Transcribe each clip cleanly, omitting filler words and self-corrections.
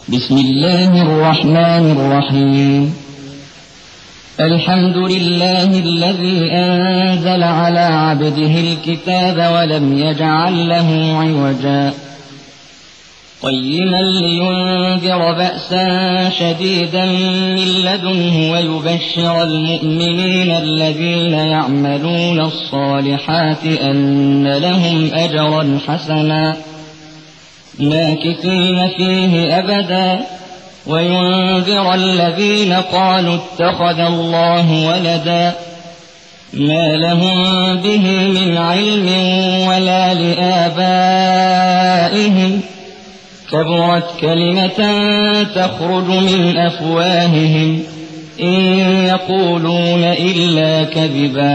بسم الله الرحمن الرحيم الحمد لله الذي أنزل على عبده الكتاب ولم يجعل له عوجا قيما لينذر بأسا شديدا من لدنه ويبشر المؤمنين الذين يعملون الصالحات أن لهم أجرا حسنا ماكثين فيه أبدا وينذر الذين قالوا اتخذ الله ولدا ما لهم به من علم ولا لآبائهم كبرت كلمة تخرج من أفواههم إن يقولون إلا كذبا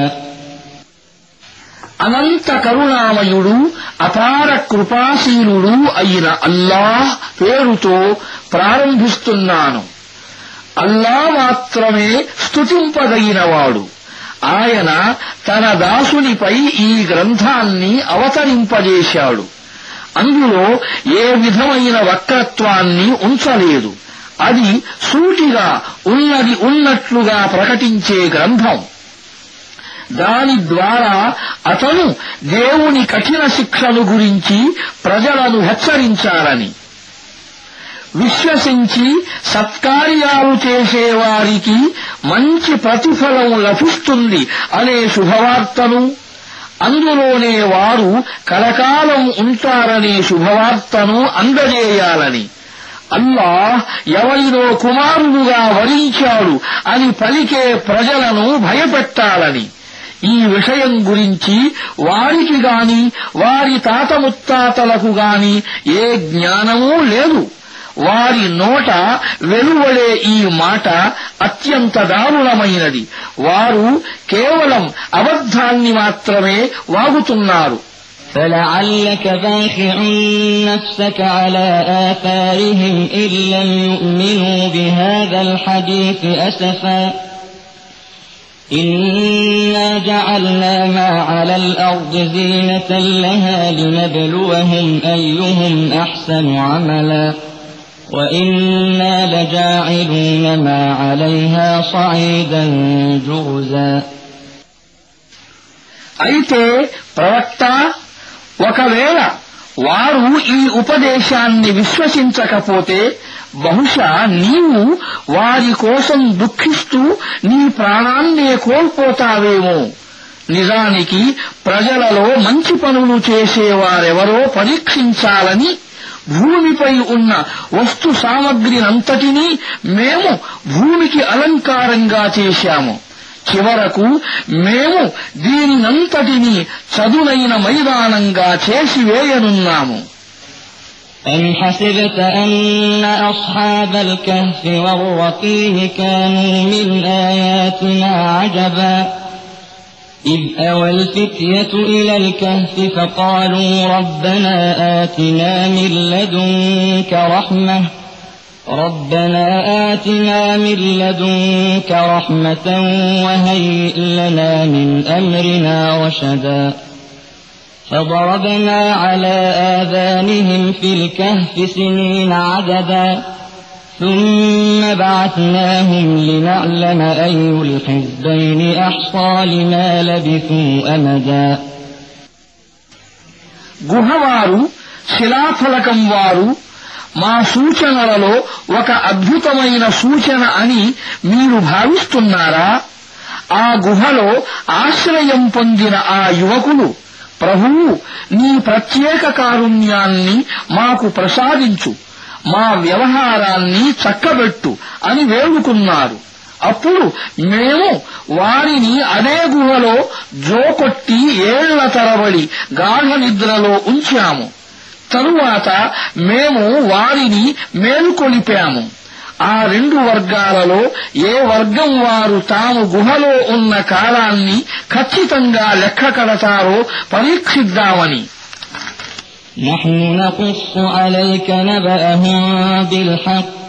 అనంత కరుణామయుడు అపార కృపాశీలుడు అయిన అల్లాహ్ పేరుతో ప్రారంభిస్తున్నాను. అల్లాహ్ మాత్రమే స్తుతింపదగినవాడు. ఆయన తన దాసునిపై ఈ గ్రంథాన్ని అవతరింపజేశాడు. అందులో ఏ విధమైన వక్రత్వాన్ని ఉంచలేదు. అది సూటిగా ఉన్నది ఉన్నట్లుగా ప్రకటించే గ్రంథం. దాని ద్వారా అతను దేవుని కఠిన శిక్షను గురించి ప్రజలను హెచ్చరించాలని, విశ్వసించి సత్కార్యాలు చేసేవారికి మంచి ప్రతిఫలం లభిస్తుంది అనే శుభవార్తను, అందులోనే వారు కలకాలం ఉంటారనే శుభవార్తను అందజేయాలని, అల్లాహ్ ఎవరినో కుమారుడుగా వరించాడు అని పలికే ప్రజలను భయపెట్టాలని, ఈ విషయం గురించి వారికి గాని వారి తాత ముత్తాతలకు గాని ఏ జ్ఞానమూ లేదు. వారి నోట వెలువడే ఈ మాట అత్యంత దారుణమైనది. వారు కేవలం అబద్ధాన్ని మాత్రమే వాగుతున్నారు. فلعلك باخع نفسك على آثارهم إن لم يؤمنوا بهذا الحديث أسفا إنا جعلنا ما على الأرض زينة لها لنبلوهم أيهم أحسن عملا وإنا لجاعلون ما عليها صعيدا جرزا అయితే ప్రవక్త, ఒకవేళ వారు ఈ ఉపదేశాన్ని విశ్వసించకపోతే బహుశా నీవు వారి కోసం దుఃఖిస్తూ నీ ప్రాణాన్నే కోల్పోతావేమో. నిజానికి ప్రజలలో మంచి పనులు చేసేవారెవరో పరీక్షించాలని భూమిపై ఉన్న వస్తు సామగ్రినంతటినీ మేము భూమికి అలంకారంగా చేశాము. చివరకు మేము దీనినంతటినీ చదునైన మైదానంగా చేసివేయనున్నాము. أم حسبت أن أصحاب الكهف والرقيم كانوا من آياتنا عجبا إذ أوى الفتية إلى الكهف فقالوا ربنا آتنا من لدنك رحمة وهيئ لنا من أمرنا رشدا فضربنا على آذانهم في الكهف سنين عددا ثم بعثناهم لنعلم أي الحزبين أحصى لما لبثوا أمدا గుహవారు, శిలాఫలకం వారు మా సూచనలలో ఒక అద్భుతమైన సూచన అని మీరు భావిస్తున్నారా? ఆ గుహలో ఆశ్రయం పొందిన ఆ యువకులు, ప్రభువు, నీ ప్రత్యేక కారుణ్యాన్ని మాకు ప్రసాదించు, మా వ్యవహారాన్ని చక్కబెట్టు అని వేడుకున్నారు. అప్పుడు మేము వారిని అదే గుహలో జోకొట్టి ఏళ్ల తరబడి గాఢ నిద్రలో ఉంచాము. తరువాత మేము వారిని మేలుకొలిపాము. ఆ రెండు వర్గాలలో ఏ వర్గం వారు తాము గుహలో ఉన్న కాలాన్ని ఖచ్చితంగా లెక్క కడతారో పరీక్షిద్దామని. نحن نقص عليك نبأهم بالحق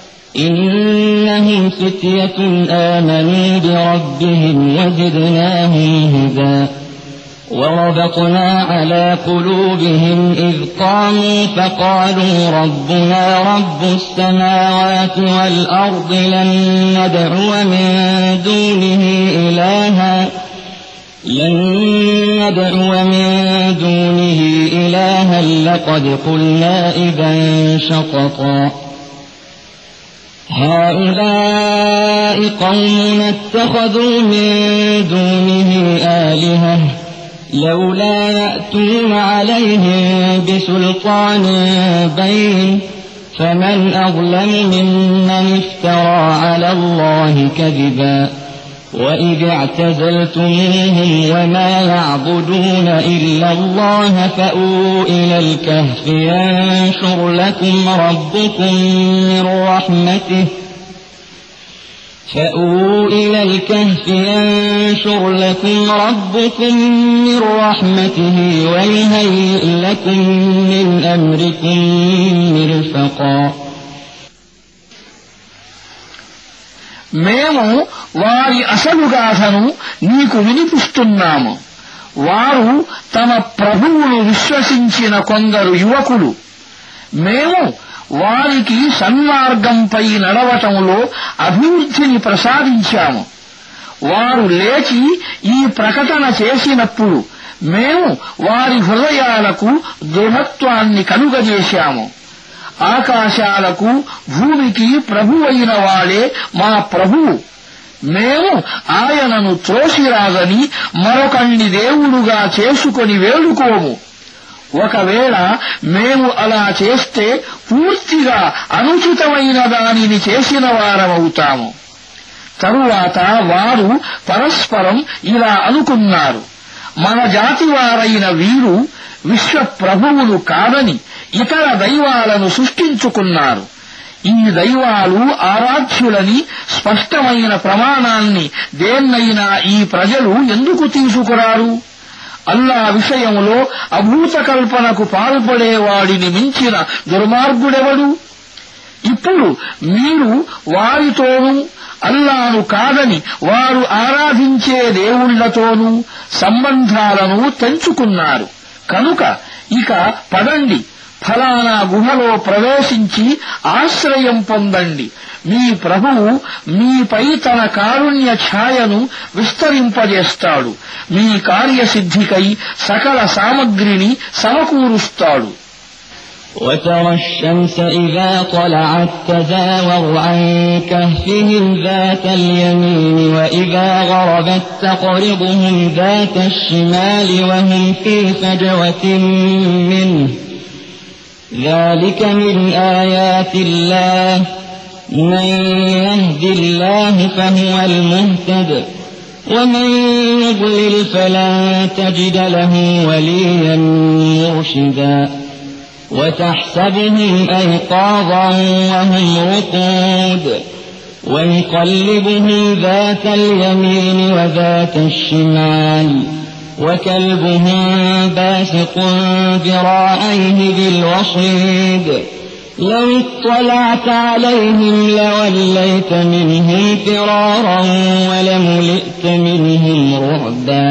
إنهم فتية آمنوا بربهم وزدناهم هدى وربطنا على قلوبهم إذ قاموا فقالوا ربنا رب السماوات والأرض لن ندعو من دونه إلها لقد قلنا إذا شططا هؤلاء قوم اتخذوا من دونه آلهة لولا يأتون عليهم بسلطان بين فمن أظلم ممن افترى على الله كذبا وإذ اعتزلتموهم وما يعبدون إلا الله فأووا إلى الكهف ينشر لكم ربكم من رحمته ويهيئ لكم من أمركم مرفقا మేము వారి అసలు గాథను నీకు వినిపిస్తున్నాము. వారు తమ ప్రభువును విశ్వసించిన కొందరు యువకులు. మేము వారికి సన్మార్గంపై నడవటంలో అభివృద్ధిని ప్రసాదించాము. వారు లేచి ఈ ప్రకటన చేసినప్పుడు మేము వారి హృదయాలకు దృఢత్వాన్ని కలుగజేశాము. ఆకాశాలకు భూమికి ప్రభువైన వాడే మా ప్రభువు. మేము ఆయనను త్రోసిరాదని మరొకణ్ణి దేవుడుగా చేసుకొని వేడుకోము. ఒకవేళ మేము అలా చేస్తే పూర్తిగా అనుచితమైన దానిని చేసిన వారమవుతాము. తరువాత వారు పరస్పరం ఇలా అనుకున్నారు, మన జాతివారైన వీరు విశ్వప్రభువులు కాదని ఇతర దైవాలను సృష్టించుకున్నారు. ఈ దైవాలు ఆరాధ్యులని స్పష్టమైన ప్రమాణాన్ని దేన్నైనా ఈ ప్రజలు ఎందుకు తీసుకురారు? అల్లా విషయంలో అభూత కల్పనకు పాల్పడేవాడిని మించిన దుర్మార్గుడెవడు? ఇప్పుడు మీరు వారితోనూ అల్లాను కాదని వారు ఆరాధించే దేవుళ్లతోనూ సంబంధాలను తెంచుకున్నారు. కనుక ఇక పదండి, ఫలానా గుహలో ప్రవేశించి ఆశ్రయం పొందండి. మీ ప్రభువు మీపై తన కారుణ్య ఛాయను విస్తరింపజేస్తాడు. మీ కార్యసిద్ధికై సకల సామగ్రిని సమకూరుస్తాడు. وترى الشمس إذا طلعت تزاور عن كهفهم ذات اليمين وإذا غربت تقرضهم ذات الشمال وهم في فجوة منه ذلك من آيات الله من يهد الله فهو المهتد ومن يضلل فلن تجد له وليا مرشدا وتحسبهم أيقاظا وهم رقود ونقلبهم ذات اليمين وذات الشمال وكلبهم باسط ذراعيه بالوصيد لو اطلعت عليهم لوليت منهم فرارا ولملئت منهم رعبا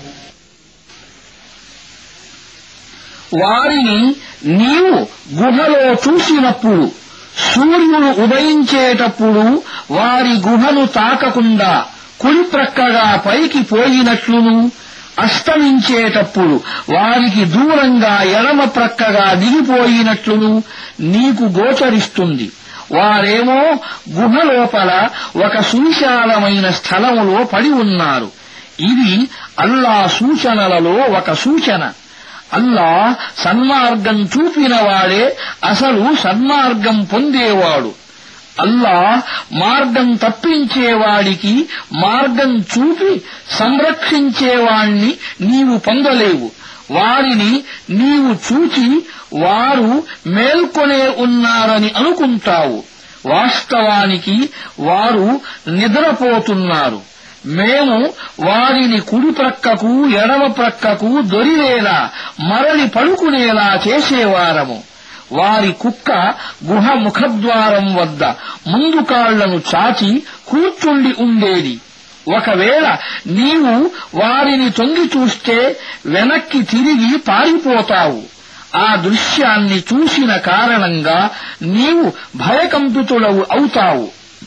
వారిని నీవు గుహలో చూసినప్పుడు సూర్యుడు ఉదయించేటప్పుడు వారి గుహను తాకకుండా కుడి ప్రక్కగా పైకి పోయినట్లును అస్తమించేటప్పుడు వారికి దూరంగా ఎడమ ప్రక్కగా దిగిపోయినట్లును నీకు గోచరిస్తుంది. వారేమో గుహ లోపల ఒక సువిశాలమైన స్థలములో పడి ఉన్నారు. ఇది అల్లా సూచనలలో ఒక సూచన. అల్లా సన్మార్గం చూపినవాడే అసలు సన్మార్గం పొందేవాడు. అల్లా మార్గం తప్పించేవాడికి మార్గం చూపి సంరక్షించేవాణ్ణి నీవు పొందలేవు. వారిని నీవు చూచి వారు మేల్కొనే ఉన్నారని అనుకుంటావు. వాస్తవానికి వారు నిద్రపోతున్నారు. మేము వారిని కుడి ప్రక్కకు ఎడమ ప్రక్కకు దొరిలేలా మరలి పడుకునేలా చేసేవారము. వారి కుక్క గుహ ముఖద్వారం వద్ద ముందు కాళ్లను చాచి కూర్చుండి ఉండేది. ఒకవేళ నీవు వారిని తొంగి చూస్తే వెనక్కి తిరిగి పారిపోతావు. ఆ దృశ్యాన్ని చూసిన కారణంగా నీవు భయకంపితులవు అవుతావు.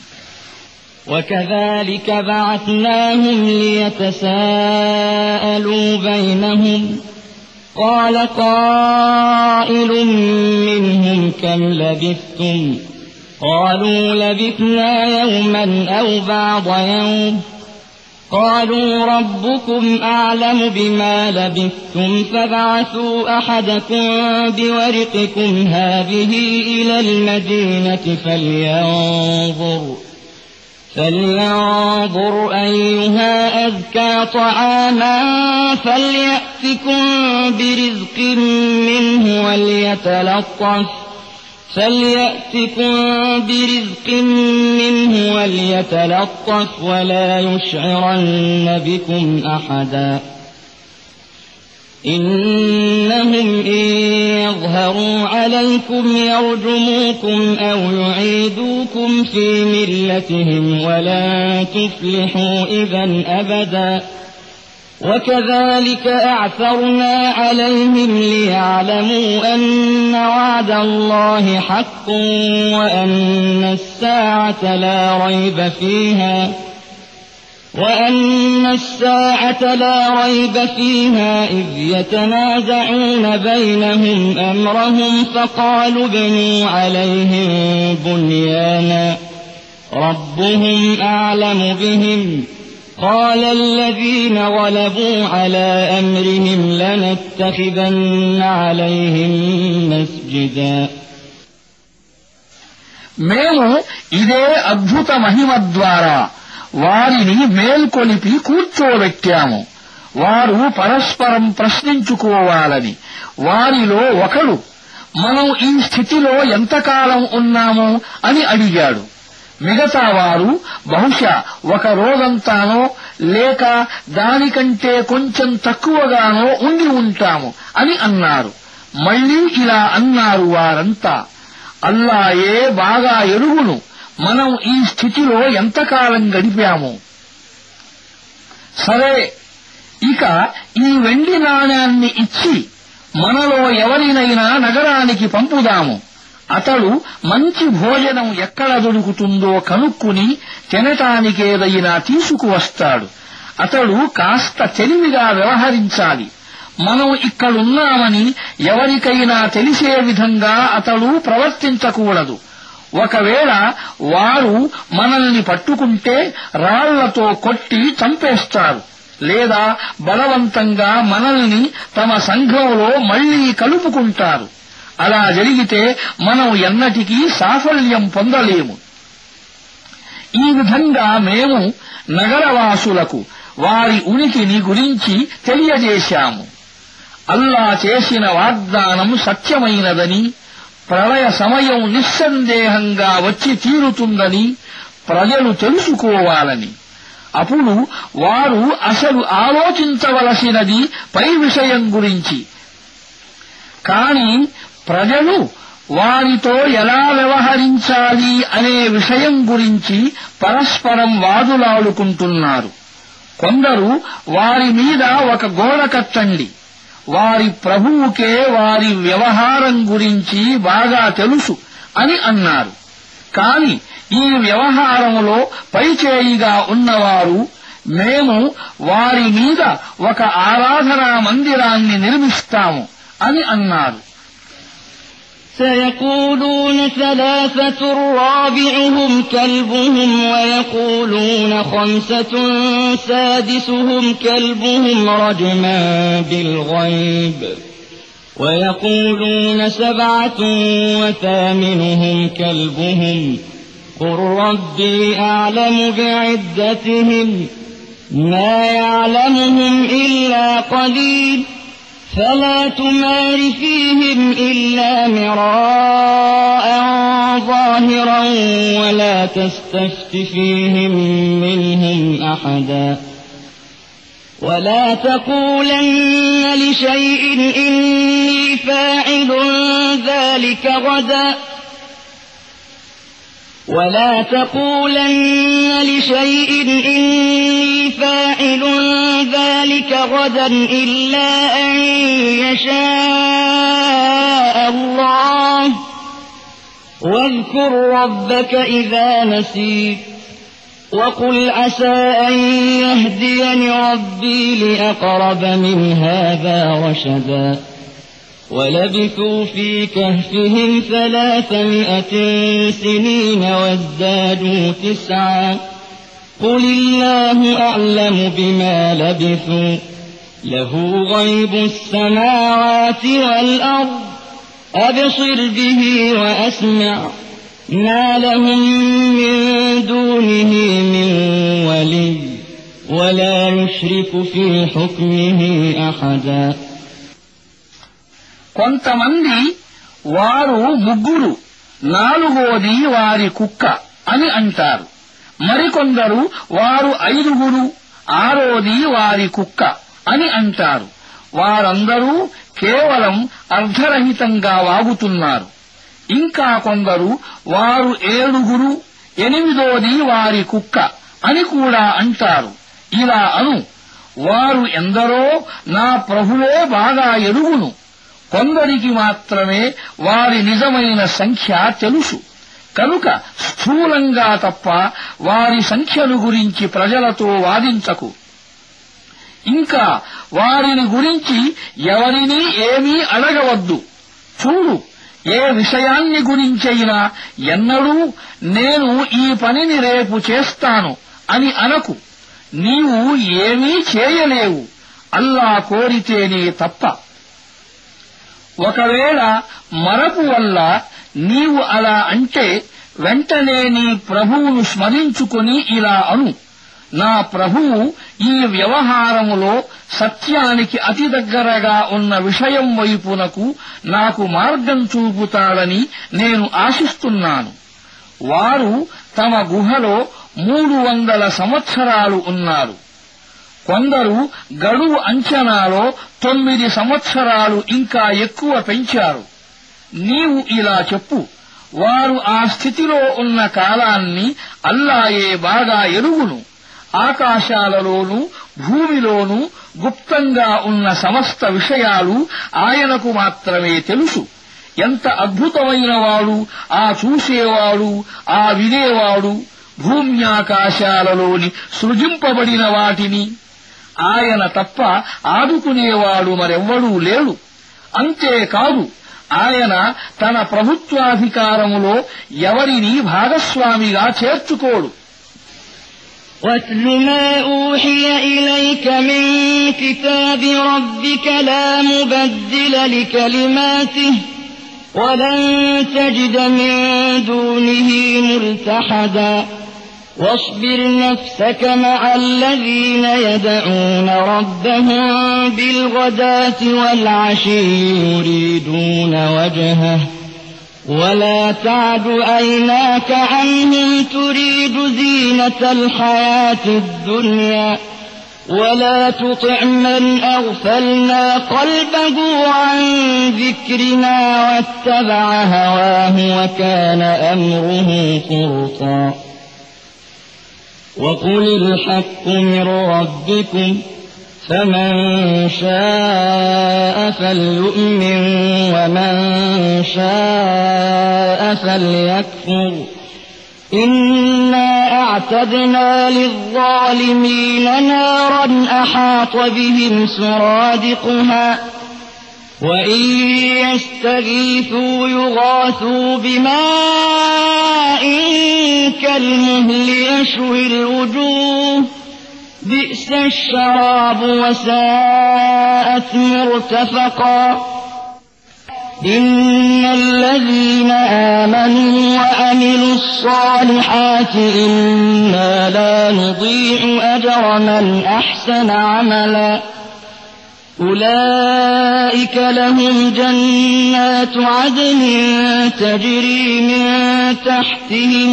وكذلك بعثناهم ليتساءلوا بينهم قال قائل منهم كم لبثتم قالوا لبثنا يوما أو بعض يوم قالوا ربكم أعلم بما لبثتم فابعثوا أحدكم بورقكم هذه إلى المدينة فلينظر أيها أزكى طعاما فليأتكم برزق منه وليتلطف ولا يشعرن بكم أحدا إنهم إن يظهروا عليكم يرجموكم أو يعيدوكم في ملتهم ولن تفلحوا إذا أبدا وكذلك أعثرنا عليهم ليعلموا أن وعد الله حق وأن الساعة لا ريب فيها إذ يتنازعون بينهم أمرهم فقالوا ابنوا عليهم بنيانا ربهم أعلم بهم قال الذين غلبوا على أمرهم لنتخذن عليهم مسجدا మేము ఇదే అద్భుత మహిమ ద్వారా వారిని మేల్కొలిపి కూర్చోబెట్టాము. వారు పరస్పరం ప్రశ్నించుకోవాలని. వారిలో ఒకడు మనం ఈ స్థితిలో ఎంతకాలం ఉన్నాము అని అడిగాడు. మిగతా వారు బహుశా ఒక రోజంతానో లేక దానికంటే కొంచెం తక్కువగానో ఉండి ఉంటాము అని అన్నారు. మళ్లీ ఇలా అన్నారు వారంతా, అల్లాయే బాగా ఎరుగును మనం ఈ స్థితిలో ఎంతకాలం గడిపాము. సరే, ఇక ఈ వెండి నాణ్యాన్ని ఇచ్చి మనలో ఎవరినైనా నగరానికి పంపుదాము. అతడు మంచి భోజనం ఎక్కడ దొరుకుతుందో కనుక్కుని తినటానికేదైనా తీసుకువస్తాడు. అతడు కాస్త తెలివిగా వ్యవహరించాలి. మనం ఇక్కడున్నామని ఎవరికైనా తెలిసే విధంగా అతడు ప్రవర్తించకూడదు. ఒకవేళ వారు మనల్ని పట్టుకుంటే రాళ్లతో కొట్టి చంపేస్తారు, లేదా బలవంతంగా మనల్ని తమ సంఘంలో మళ్లీ కలుపుకుంటారు. అలా జరిగితే మనం ఎన్నటికీ సాఫల్యం పొందలేము. ఈ విధంగా మేము నగరవాసులకు వారి ఉనికిని గురించి తెలియజేశాము. అల్లా చేసిన వాగ్దానం సత్యమైనదని, ప్రళయ సమయం నిస్సందేహంగా వచ్చి తీరుతుందని ప్రజలు తెలుసుకోవాలని. అప్పుడు వారు అసలు ఆలోచించవలసినది పై విషయం గురించి. కాని ప్రజలు వారితో ఎలా వ్యవహరించాలి అనే విషయం గురించి పరస్పరం వాదులాడుకుంటున్నారు. కొందరు వారి మీద ఒక గోడ కట్టండి, వారి ప్రభువుకే వారి వ్యవహారం గురించి బాగా తెలుసు అని అన్నారు. కాని ఈ వ్యవహారంలో పైచేయిగా ఉన్నవారు, మేము వారి మీద ఒక ఆరాధనా మందిరాన్ని నిర్మిస్తాము అని అన్నారు. سيقولون ثلاثة رابعهم كلبهم ويقولون خمسة سادسهم كلبهم رجما بالغيب ويقولون سبعة وثامنهم كلبهم قل ربي أعلم بعدتهم ما يعلمهم إلا قليل فلا تمار فيهم إلا مراء ظاهرا ولا تستفت فيهم منهم أحدا ولا تقولن لشيء إني فاعل ذلك غدا ولا تقولن لشيء إني فاعل ذلك غدا إلا أن يشاء الله واذكر ربك إذا نسيت وقل عسى أن يهديني ربي لأقرب من هذا رشدا ولبثوا في كهفهم 300 سنين وازدادوا 9 قل الله أعلم بما لبثوا له غيب السماوات والأرض أبصر به وأسمع ما لهم من دونه من ولي ولا يشرك في حكمه أحدا కొంతమంది వారు 3 4వది వారి కుక్క అని అంటారు. మరికొందరు వారు 5 6వది వారి కుక్క అని అంటారు. వారందరూ కేవలం అర్ధరహితంగా వాగుతున్నారు. ఇంకా కొందరు వారు 7 8వది వారి కుక్క అని కూడా అంటారు. ఇలా అను, వారు ఎందరో నా ప్రభువే బాగా ఎరుగును. కొందరికి మాత్రమే వారి నిజమైన సంఖ్య తెలుసు. కనుక స్థూలంగా తప్ప వారి సంఖ్యను గురించి ప్రజలతో వాదించకు. ఇంకా వారిని గురించి ఎవరినీ ఏమీ అడగవద్దు. చూడు, ఏ విషయాన్ని గురించైనా ఎన్నడూ నేను ఈ పనిని రేపు చేస్తాను అని అనకు. నీవు ఏమీ చేయలేవు, అల్లా కోరితేనే తప్ప. ఒకవేళ మరపు వల్ల నీవు అలా అంటే వెంటనే నీ ప్రభువును స్మరించుకొని ఇలా అను, నా ప్రభువు ఈ వ్యవహారములో సత్యానికి అతి దగ్గరగా ఉన్న విషయం వైపునకు నాకు మార్గం చూపుతాడని నేను ఆశిస్తున్నాను. వారు తమ గుహలో 300 సంవత్సరాలు ఉన్నారు. కొందరు గడువు అంచనాలో 9 సంవత్సరాలు ఇంకా ఎక్కువ పెంచారు. నీవు ఇలా చెప్పు, వారు ఆ స్థితిలో ఉన్న కాలాన్ని అల్లాయే బాగా ఎరుగును. ఆకాశాలలోనూ భూమిలోనూ గుప్తంగా ఉన్న సమస్త విషయాలు ఆయనకు మాత్రమే తెలుసు. ఎంత అద్భుతమైన వాడు ఆ చూసేవాడు, ఆ వినేవాడు. భూమ్యాకాశాలలోని సృజింపబడిన వాటిని ఆయన తప్ప ఆదుకునేవాడు మరెవ్వడూ లేడు. అంతేకాదు, ఆయన తన ప్రభుత్వాధికారములో ఎవరినీ భాగస్వామిగా చేర్చుకోడు. واتل ما أوحي إليك من كتاب ربك لا مبدل لكلماته ولن تجد من دونه ملتحدا واصبر نفسك مع الذين يدعون ربهم بالغداة والعشي يريدون وجهه ولا تعد عيناك عنهم تريد زينة الحياة الدنيا ولا تطع من أغفلنا قلبه عن ذكرنا واتبع هواه وكان أمره فرطا وقل الحق من ربكم فمن شاء فليؤمن ومن شاء فليكفر إنا أعتدنا للظالمين نارا أحاط بهم سرادقها وإن يستغيثوا يغاثوا بماء كالمهل يشوي الوجوه بئس الشراب وساءت مرتفقا إن الذين آمنوا وعملوا الصالحات إنا لا نضيع أجر من أحسن عملا أولئك لهم جنات عدن تجري من تحتهم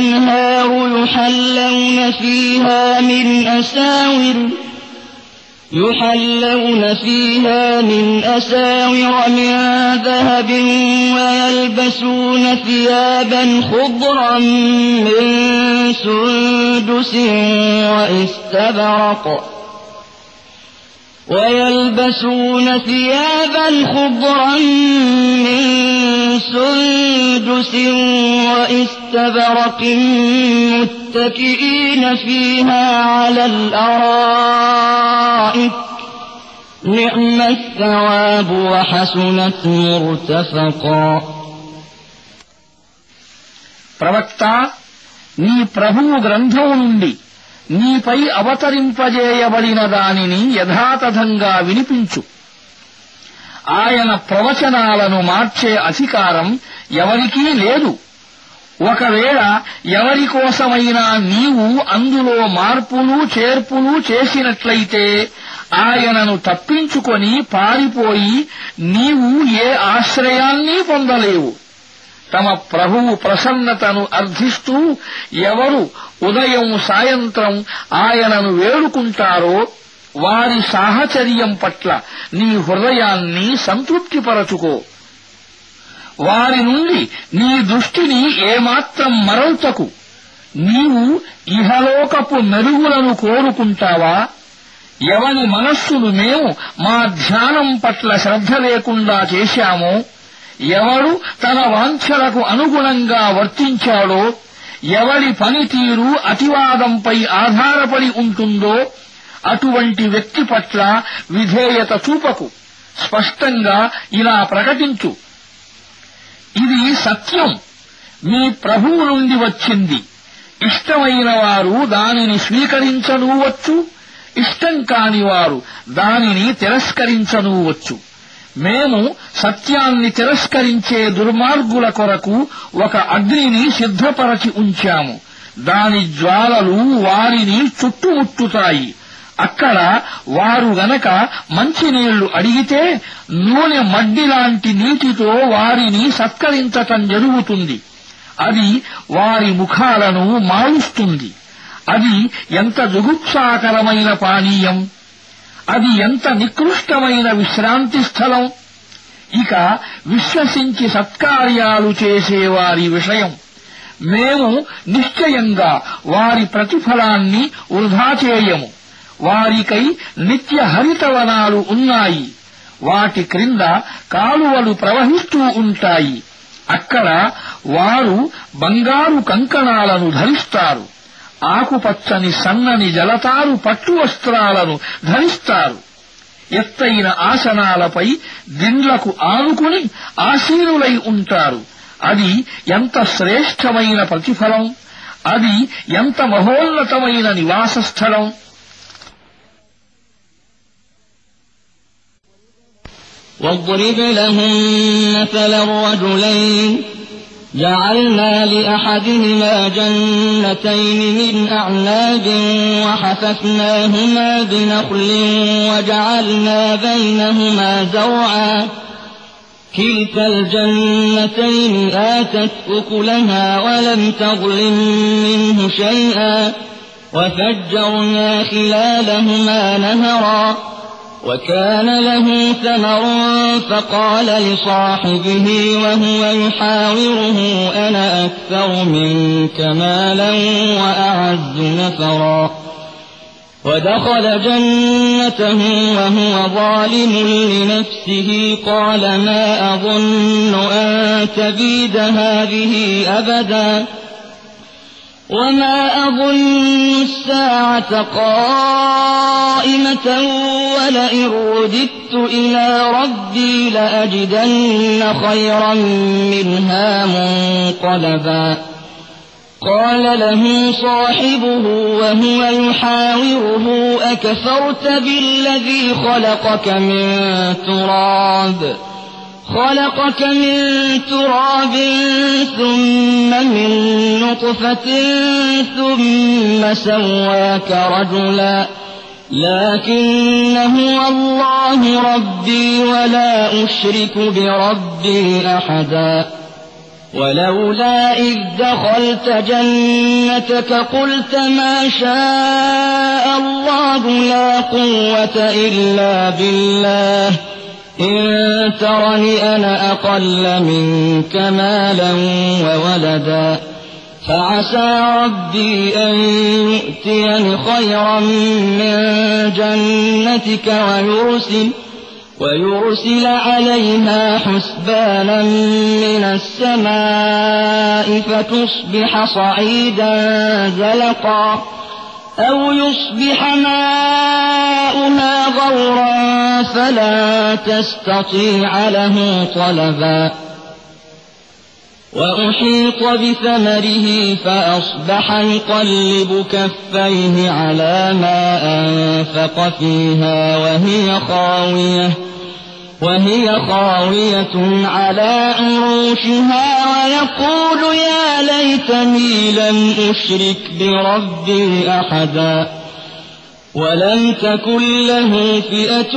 الأنهار يحلون فيها من أساور من ذهب ويلبسون ثيابا خضرا من سندس واستبرق متكئين فيها على الأرائك نعم الثواب وحسنت مرتفقا. ప్రవక్త, నీ ప్రభువు గ్రంథం నుండి నీపై అవతరింపజేయబడిన దానిని యథాతథంగా వినిపించు. ఆయన ప్రవచనాలను మార్చే అధికారం ఎవరికీ లేదు. ఒకవేళ ఎవరికోసమైనా నీవు అందులో మార్పులు చేర్పులు చేసినట్లయితే ఆయనను తప్పించుకొని పారిపోయి నీవు ఏ ఆశ్రయాన్ని పొందలేవు. తమ ప్రభువు ప్రసన్నతను అర్థిస్తూ ఎవరు ఉదయం సాయంత్రం ఆయనను వేడుకుంటారో వారి సాహచర్యం పట్ల నీ హృదయాన్ని సంతృప్తిపరచుకో. వారి నుండి నీ దృష్టిని ఏమాత్రం మరల్చకు. నీవు ఇహలోకపు మెరుగులను కోరుకుంటావా? ఎవని మనస్సును మేము మా ధ్యానం పట్ల శ్రద్ధ లేకుండా చేశామో, ఎవడు తన వాంఛలకు అనుగుణంగా వర్తించాడో, ఎవడి పనితీరు అతివాదంపై ఆధారపడి ఉంటుందో అటువంటి వ్యక్తి పట్ల విధేయత చూపకు. స్పష్టంగా ఇలా ప్రకటించు, ఇది సత్యం మీ ప్రభువు నుండి వచ్చింది. ఇష్టమైన వారు దానిని స్వీకరించనూవచ్చు, ఇష్టం కాని వారు దానిని తిరస్కరించనూవచ్చు. మేము సత్యాన్ని తిరస్కరించే దుర్మార్గుల కొరకు ఒక అగ్నిని సిద్ధపరచి ఉంచాము. దాని జ్వాలలు వారిని చుట్టుముట్టుతాయి. అక్కడ వారు గనక మంచినీళ్లు అడిగితే నూనె మడ్డిలాంటి నీటితో వారిని సత్కరించటం జరుగుతుంది. అది వారి ముఖాలను మారుస్తుంది. అది ఎంత జుగుప్సాకరమైన పానీయం! అది ఎంత నికృష్టమైన విశ్రాంతి స్థలం! ఇక విశ్వసించి సత్కార్యాలు చేసేవారి విషయం, మేము నిశ్చయంగా వారి ప్రతిఫలాన్ని వృధా చేయము. వారికై నిత్య హరితవనాలు ఉన్నాయి. వాటి క్రింద కాలువలు ప్రవహిస్తూ ఉంటాయి. అక్కడ వారు బంగారు కంకణాలను ధరిస్తారు. ఆకుపచ్చని సన్నని జలతారు పట్టు వస్త్రాలను ధరిస్తారు. ఎత్తైన ఆసనాలపై దిండ్లకు ఆనుకుని ఆసీనులై ఉంటారు. అది ఎంత శ్రేష్టమైన ప్రతిఫలం! అది ఎంత మహోన్నతమైన నివాస స్థలం! واضرب لهم مثل الرجلين جعلنا لأحدهما جنتين من أعناب وحففناهما بنخل وجعلنا بينهما زرعا كلتا الجنتين آتت أكلها ولم تظلم منه شيئا وفجرنا خلالهما نهرا وكان له ثمر فقال لصاحبه وهو يحاوره أنا أكثر منك مالا وأعز نفرا ودخل جنته وهو ظالم لنفسه قال ما أظن أن تبيد هذه أبدا وما أظن الساعة قائمة ولئن رددت إلى ربي لأجدن خيرا منها منقلبا قال له صاحبه وهو يحاوره أكفرت بالذي خلقك من تراب ثم من نطفة ثم سواك رجلا لكن هو الله ربي ولا أشرك بربي أحدا ولولا إذ دخلت جنتك قلت ما شاء الله لا قوة إلا بالله إن ترني أنا أقل منك مالا وولدا فعسى ربي أن يؤتيني خيرا من جنتك ويرسل عليها حسبانا من السماء فتصبح صعيدا زلقا أو يصبح ماؤها غورا فلا تستطيع له طلبا وأحيط بثمره فأصبح يقلب كفيه على ما أنفق فيها وهي خاوية على عروشها ويقول يا ليتني لم أشرك بربي أحدا ولم تكن له فئة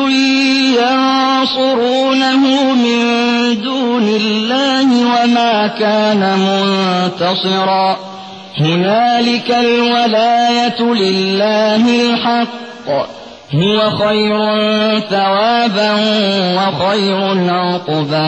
ينصرونه من دون الله وما كان منتصرا هنالك الولاية لله الحق هو خير ثوابا وخير عقبا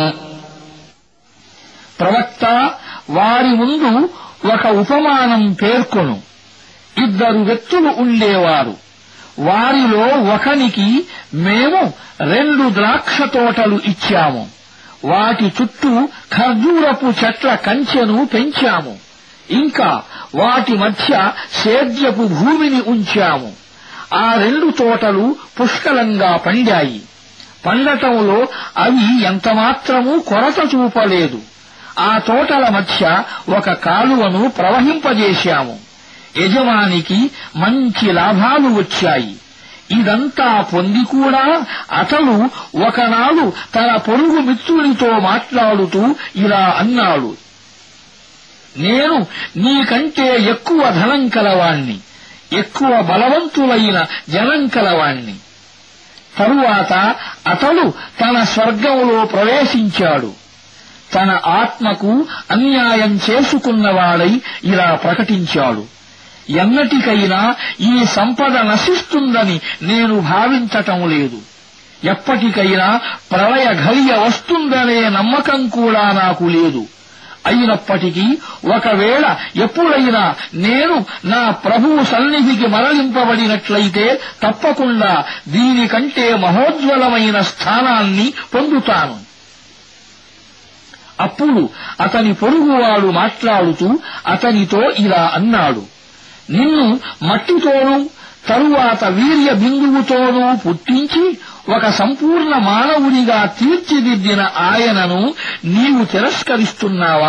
ప్రవక్త వారి ముందు ఒక ఉపమానం పేర్కొను. ఇద్దరు వ్యక్తులు ఉండేవారు. వారిలో ఒకనికి మేము 2 ద్రాక్ష తోటలు ఇచ్చాము. వాటి చుట్టూ ఖర్జూరపు చెట్ల కంచెను పెంచాము. ఇంకా వాటి మధ్య సేద్యపు భూమిని ఉంచాము. ఆ 2 తోటలు పుష్కలంగా పండాయి. పండటంలో అవి ఎంతమాత్రమూ కొరత చూపలేదు. ఆ తోటల మధ్య ఒక కాలువను ప్రవహింపజేశాము. యజమానికి మంచి లాభాలు వచ్చాయి. ఇదంతా పొంది కూడా అతడు ఒకనాడు తన పొరుగు మిత్రునితో మాట్లాడుతూ ఇలా అన్నాడు, నేను నీకంటే ఎక్కువ ధనం కలవాణ్ణి, ఎక్కువ బలవంతులైన జనం కలవాణ్ణి. తరువాత అతడు తన స్వర్గంలో ప్రవేశించాడు. తన ఆత్మకు అన్యాయం చేసుకున్నవాడై ఇలా ప్రకటించాడు, ఎన్నటికైనా ఈ సంపద నశిస్తుందని నేను భావించటం లేదు. ఎప్పటికైనా ప్రళయ ఘడియ వస్తుందనే నమ్మకం కూడా నాకు లేదు. అయినప్పటికీ ఒకవేళ ఎప్పుడైనా నేను నా ప్రభువు సన్నిధికి మరలింపబడినట్లయితే తప్పకుండా దీనికంటే మహోజ్వలమైన స్థానాన్ని పొందుతాను. అప్పుడు అతని పొరుగువాడు మాట్లాడుతూ అతనితో ఇలా అన్నాడు, నిన్ను మట్టితోనూ తరువాత వీర్య బిందువుతోనూ పుట్టించి ఒక సంపూర్ణ మానవునిగా తీర్చిదిద్దిన ఆయనను నీవు తిరస్కరిస్తున్నావా?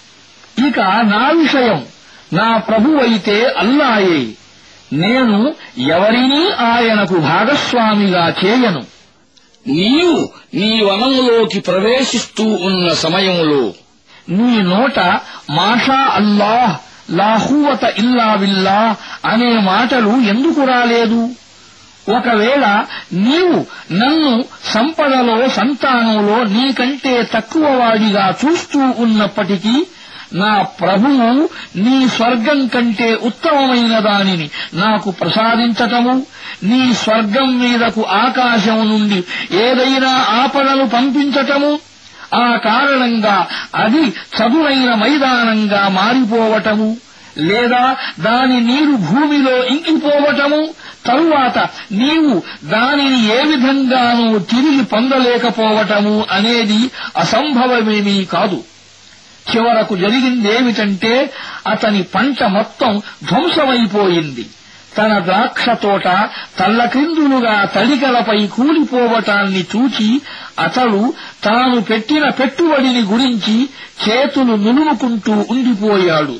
ఇక నా విషయం నా ప్రభువైతే అల్లాయే. నేను ఎవరినీ ఆయనకు భాగస్వామిగా చేయను. నీవు నీ వనంలోకి ప్రవేశిస్తూ ఉన్న సమయంలో నీ నోట మాషా అల్లాహ్ లా ఖువ్వత ఇల్లా బిల్లాహ్ అనే మాటలు ఎందుకు రాలేదు? ఒకవేళ నీవు నన్ను సంపదలో సంతానంలో నీకంటే తక్కువ వాడిగా చూస్తూ ఉన్నప్పటికీ నా ప్రభువు నీ స్వర్గం కంటే ఉత్తమమైన దానిని నాకు ప్రసాదించటము, నీ స్వర్గం మీదకు ఆకాశం నుండి ఏదైనా ఆపదను పంపించటము, ఆ కారణంగా అది చదునైన మైదానంగా మారిపోవటము, లేదా దాని నీరు భూమిలో ఇంకిపోవటము, తరువాత నీవు దానిని ఏ విధంగానూ తిరిగి పొందలేకపోవటము అనేది అసంభవమేమీ కాదు. చివరకు జరిగిందేమిటంటే అతని పంట మొత్తం ధ్వంసమైపోయింది. తన ద్రాక్ష తోట తల్లక్రిందులుగా తడికలపై కూలిపోవటాన్ని చూచి అతడు తాను పెట్టిన పెట్టుబడిని గురించి చేతులు నులుముకుంటూ ఉండిపోయాడు.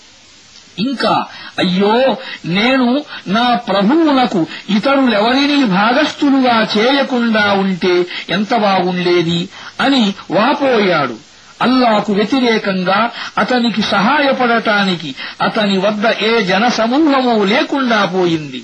ఇంకా అయ్యో, నేను నా ప్రభువునకు ఇతరులెవరినీ భాగస్థులుగా చేయకుండా ఉంటే ఎంత బాగుండేది అని వాపోయాడు. అల్లాకు వ్యతిరేకంగా అతనికి సహాయపడటానికి అతని వద్ద ఏ జనసమూహమూ లేకుండా పోయింది.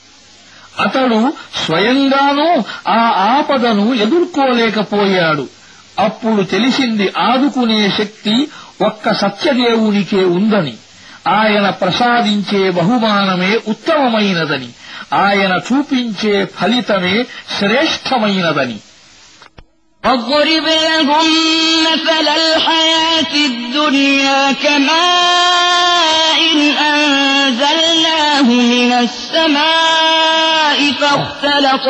అతడు స్వయంగానూ ఆ ఆపదను ఎదుర్కోలేకపోయాడు. అప్పుడు తెలిసింది, ఆదుకునే శక్తి ఒక్క సత్యదేవునికే ఉందని, ఆయన ప్రసాదించే బహుమానమే ఉత్తమమైనదని, ఆయన చూపించే ఫలితమే శ్రేష్టమైనదని. واضرب لهم مثل الحياة الدنيا كماء أنزلناه من السماء فاختلط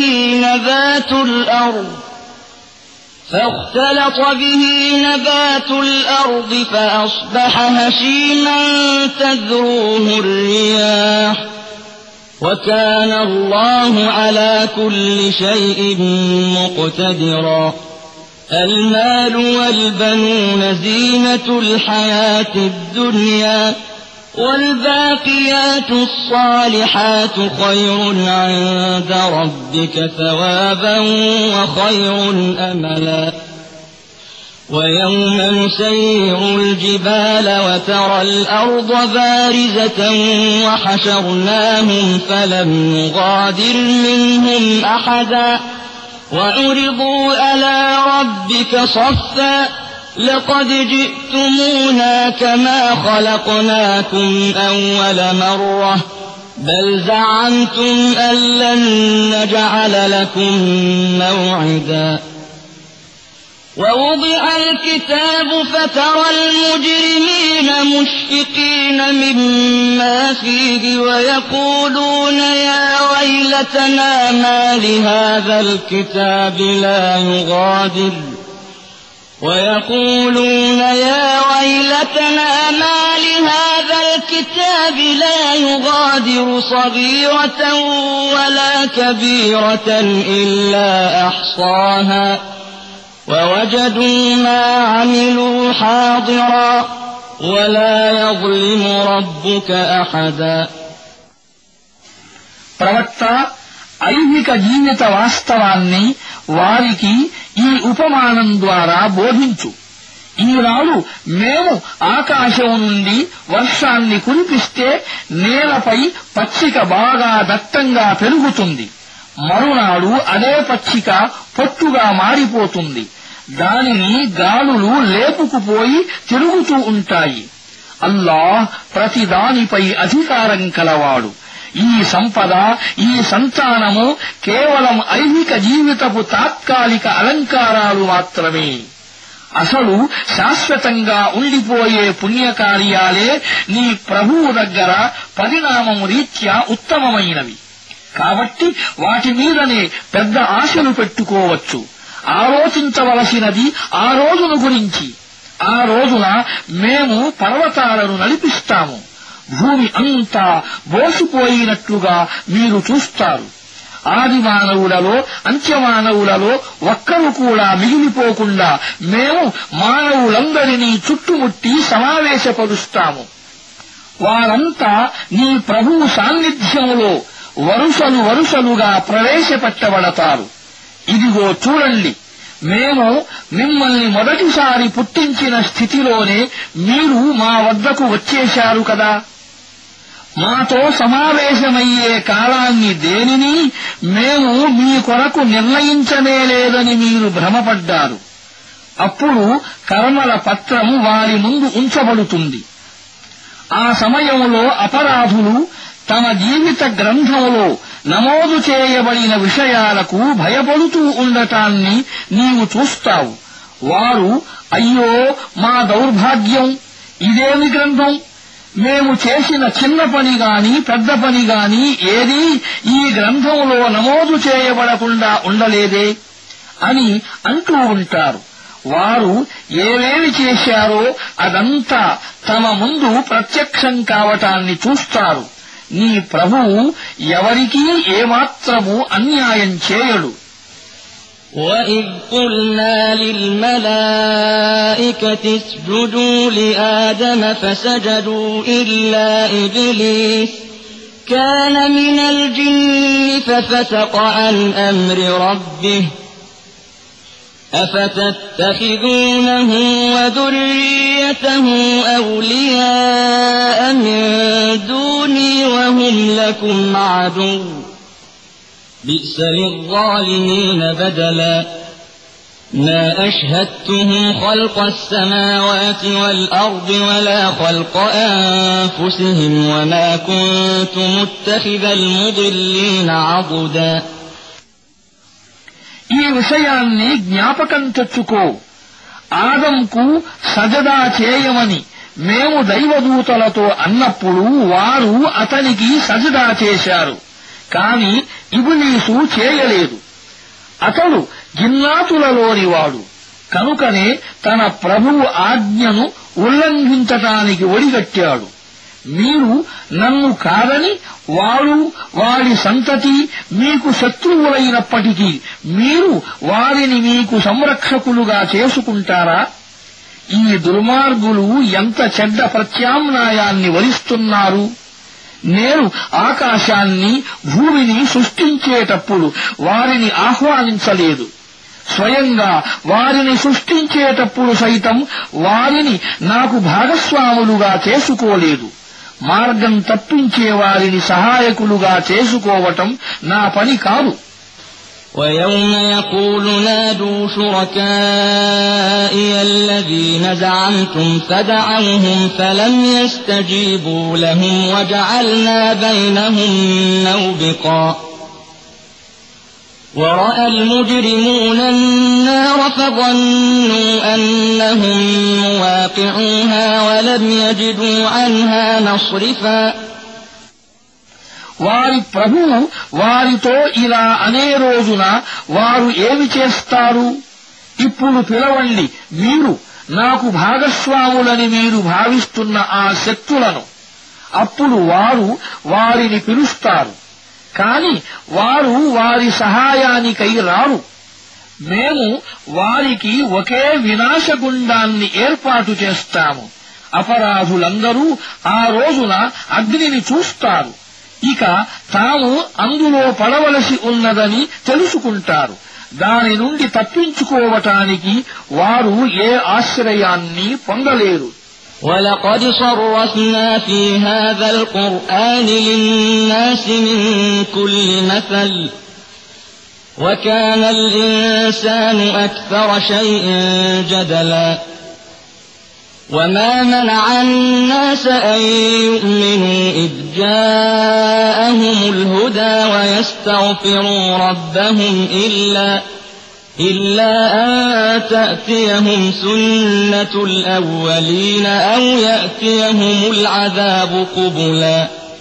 به نبات الأرض فأصبح هشيما تذروه الرياح وكان الله على كل شيء مقتدرا المال والبنون زينة الحياة الدنيا والباقيات الصالحات خير عند ربك ثوابا وخير أملا ويوم نسير الجبال وترى الأرض بارزة وحشرناهم فلم نغادر منهم أحدا وعرضوا على ربك صفا لقد جئتمونا كما خلقناكم أول مرة بل زعمتم أن لن نجعل لكم موعدا ووضع الكتاب فترى المجرمين مشفقين مما فيه ويقولون يا ويلتنا ما لهذا الكتاب لا يغادر صغيرة ولا كبيرة إلا أحصاها ووجدوا ما عملوا حاضرا ولا يظلم ربك أحدا. ప్రవక్త ఐహిక జీవిత వాస్తవాన్ని వారికి ఈ ఉపమానం ద్వారా బోధించు. ఈనాడు మేము ఆకాశం నుండి వర్షాన్ని కురిపిస్తే నేలపై పచ్చిక బాగా దట్టంగా పెరుగుతుంది. మరునాడు అదే పచ్చిక పొట్టుగా మారిపోతుంది. దానిని గాలులు లేపుకుపోయి తిరుగుతూ ఉంటాయి. అల్లాహ్ ప్రతిదానిపై అధికారం కలవాడు. ఈ సంపద, ఈ సంతానము కేవలం ఐహిక జీవితపు తాత్కాలిక అలంకారాలు మాత్రమే. అసలు శాశ్వతంగా ఉండిపోయే పుణ్యకార్యాలే నీ ప్రభువు దగ్గర పరిణామము రీత్యా ఉత్తమమైనవి. కాబట్టి వాటి మీదనే పెద్ద ఆశలు పెట్టుకోవచ్చు. ఆలోచించవలసినది ఆ రోజును గురించి. ఆ రోజున మేము పర్వతాలను నడిపిస్తాము. భూమి అంతా బోసిపోయినట్లుగా మీరు చూస్తారు. ఆది మానవులలో, అంత్యమానవులలో ఒక్కరు కూడా మిగిలిపోకుండా మేము మానవులందరినీ చుట్టుముట్టి సమావేశపరుస్తాము. వారంతా నీ ప్రభువు సాన్నిధ్యములో వరుసలు వరుసలుగా ప్రవేశపెట్టబడతారు. ఇదిగో చూడండి, మేము మిమ్మల్ని మొదటిసారి పుట్టించిన స్థితిలోనే మీరు మా వద్దకు వచ్చేశారు కదా. మాతో సమావేశమయ్యే కాలాన్ని దేనిని మేము మీ కొరకు నిర్ణయించనేలేదని మీరు భ్రమపడ్డారు. అప్పుడు కర్మల పత్రం వారి ముందు ఉంచబడుతుంది. ఆ సమయంలో అపరాధులు తమ జీవిత గ్రంథంలో నమోదు చేయబడిన విషయాలకు భయపడుతూ ఉండటాన్ని నీవు చూస్తావు. వారు, అయ్యో మా దౌర్భాగ్యం, ఇదేమి గ్రంథం, మేము చేసిన చిన్న పని గాని పెద్ద పని గాని ఏదీ ఈ గ్రంథంలో నమోదు చేయబడకుండా ఉండలేదే అని అంటూ ఉంటారు. వారు ఏమేమి చేశారో అదంతా తమ ముందు ప్రత్యక్షం కావటాన్ని చూస్తారు. నీ ప్రభువు ఎవరికీ ఏమాత్రమూ అన్యాయం చేయడు. وَإِذْ قُلْنَا لِلْمَلَائِكَةِ اسْجُدُوا لِآدَمَ فَسَجَدُوا إِلَّا إِبْلِيسَ كَانَ مِنَ الْجِنِّ فَفَسَقَ عَنْ أَمْرِ رَبِّهِ أَفَتَتَّخِذُونَهُ وَذُرِّيَّتَهُ أَوْلِيَاءَ مِن دُونِي وَهُمْ لَكُمْ عَدُوٌّ بِئْسَ لِلظَّالِمِينَ بَدَلًا ما أشهدتهم خلق السماوات والأرض ولا خلق أنفسهم وما كنت متخذ المضلين عضدا. ఈ విషయాన్ని జ్ఞాపకం తెచ్చుకో. ఆదంకు సజదా చేయమని మేము దైవదూతలతో అన్నప్పుడు వారు అతనికి సజదా చేశారు. కాని ఇబ్లీసు చేయలేదు. అతడు జిన్నాతులలోనివాడు. కనుకనే తన ప్రభువు ఆజ్ఞను ఉల్లంఘించటానికి ఒడిగట్టాడు. మీరు నన్ను కాదని వాడు వాడి సంతతి మీకు శత్రువులైనప్పటికీ మీరు వారిని మీకు సంరక్షకులుగా చేసుకుంటారా? ఈ దుర్మార్గులు ఎంత చెడ్డ ప్రత్యామ్నాయాన్ని వరిస్తున్నారు. నేను ఆకాశాన్ని భూమిని సృష్టించేటప్పుడు వారిని ఆహ్వానించలేదు. స్వయంగా వారిని సృష్టించేటప్పుడు సైతం వారిని నాకు భాగస్వాములుగా చేసుకోలేదు. మార్గం తప్పించే వారిని సహాయకులుగా చేసుకోవటం నా పని కాదు. ويوم يقول نادوا شركائي الذين زعمتم فدعوهم فلم يستجيبوا لهم وجعلنا بينهم موبقا ورأى المجرمون النار فظنوا أنهم مواقعوها ولم يجدوا عنها مصرفا. వారి ప్రభువు వారితో ఇలా అనే రోజున వారు ఏమి చేస్తారు? ఇప్పుడు పిలవండి మీరు నాకు భాగస్వాములని మీరు భావిస్తున్న ఆ శక్తులను. అప్పుడు వారు వారిని పిలుస్తారు. కాని వారు వారి సహాయానికై రారు. మేము వారికి ఒకే వినాశగుండాన్ని ఏర్పాటు చేస్తాము. అపరాధులందరూ ఆ రోజున అగ్నిని చూస్తారు. ఇక తాము అందులో పడవలసి ఉన్నదని తెలుసుకుంటారు. దాని నుండి తప్పించుకోవటానికి వారు ఏ ఆశ్రయాన్ని పొందలేరు. وَلَقَدْ صَرَّفْنَا فِي هَذَا الْقُرْآنِ لِلنَّاسِ مِنْ كُلِّ مَثَلٍ وَكَانَ الْإِنسَانُ أَكْثَرَ شَيْءٍ جَدَلًا وَمَا مَنَعَ النَّاسَ أَن يُؤْمِنُوا إِذْ جَاءَهُمُ الْهُدَى وَيَسْتَغْفِرُوا رَبَّهُمْ إِلَّا أَن تَأْتِيَهُمْ سُنَّةُ الْأَوَّلِينَ أَوْ يَأْتِيَهُمُ الْعَذَابُ قُبُلًا.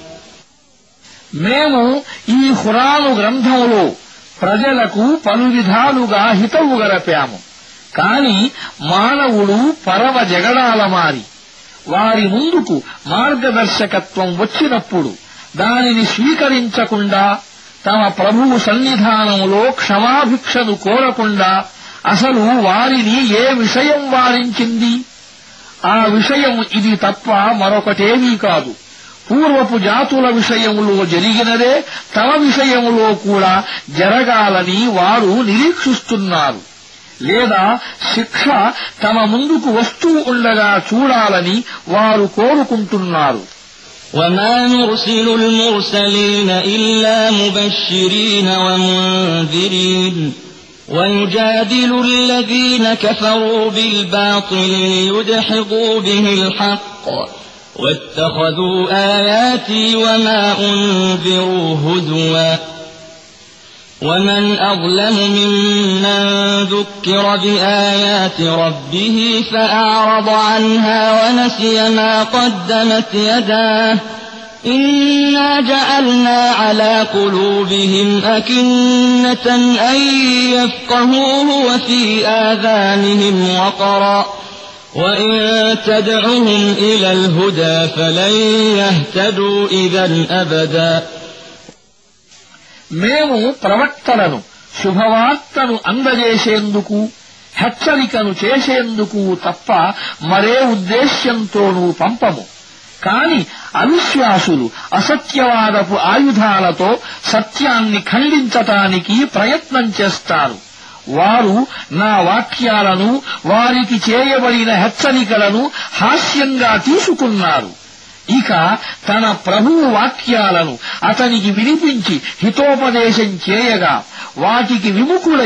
మేము ఈ ఖురాను గ్రంథంలో ప్రజలకు పలు విధాలుగా హితవు గరపాము. కాని మానవుడు పరమ జగడాలమారి వారి ముందుకు మార్గదర్శకత్వం వచ్చినప్పుడు దానిని స్వీకరించకుండా తమ ప్రభువు సన్నిధానంలో క్షమాభిక్షను కోరకుండా అసలు వారిని ఏ విషయం వారించింది? ఆ విషయం ఇది తప్ప మరొకటేమీ కాదు. పూర్వపు జాతుల విషయంలో జరిగినదే తమ విషయంలో కూడా జరగాలని వారు నిరీక్షిస్తున్నారు. లేదా శిక్ష తమ ముందుకు వస్తూ ఉండగా చూడాలని వారు కోరుకుంటున్నారు. وَمَا نُرْسِلُ الْمُرْسَلِينَ إِلَّا مُبَشِّرِينَ وَمُنذِرِينَ وَيُجَادِلُ الَّذِينَ كَفَرُوا بِالْبَاطِلِ لِيُدْحِضُوا بِهِ الْحَقَّ وَاتَّخَذُوا آيَاتِي وَمَا أُنذِرُوا هُزُوًا. وَمَنْ أَظْلَمُ مِمَّنْ ذُكِّرَ بِآيَاتِ رَبِّهِ فَأَعْرَضَ عَنْهَا وَنَسِيَ مَا قَدَّمَتْ يَدَاهُ إِنَّا جَعَلْنَا عَلَى قُلُوبِهِمْ أَكِنَّةً أَن يَفْقَهُوهُ وَفِي آذَانِهِمْ وَقْرًا وَإِن تَدْعُهُمْ إِلَى الْهُدَى فَلَن يَهْتَدُوا إِذًا أَبَدًا. మేము ప్రవక్తలను శుభవార్తను అందజేసేందుకు హెచ్చరికను చేసేందుకు తప్ప మరే ఉద్దేశ్యంతోనూ పంపము. కాని అవిశ్వాసులు అసత్యవాదపు ఆయుధాలతో సత్యాన్ని ఖండించటానికి ప్రయత్నం చేస్తారు. వారు నా వాక్యాలను వారికి చేయబడిన హెచ్చరికలను హాస్యంగా తీసుకున్నారు. ఇక తన ప్రభువు వాక్యాలను అతనికి వినిపించి హితోపదేశం చేయగా వాటికి విముఖులై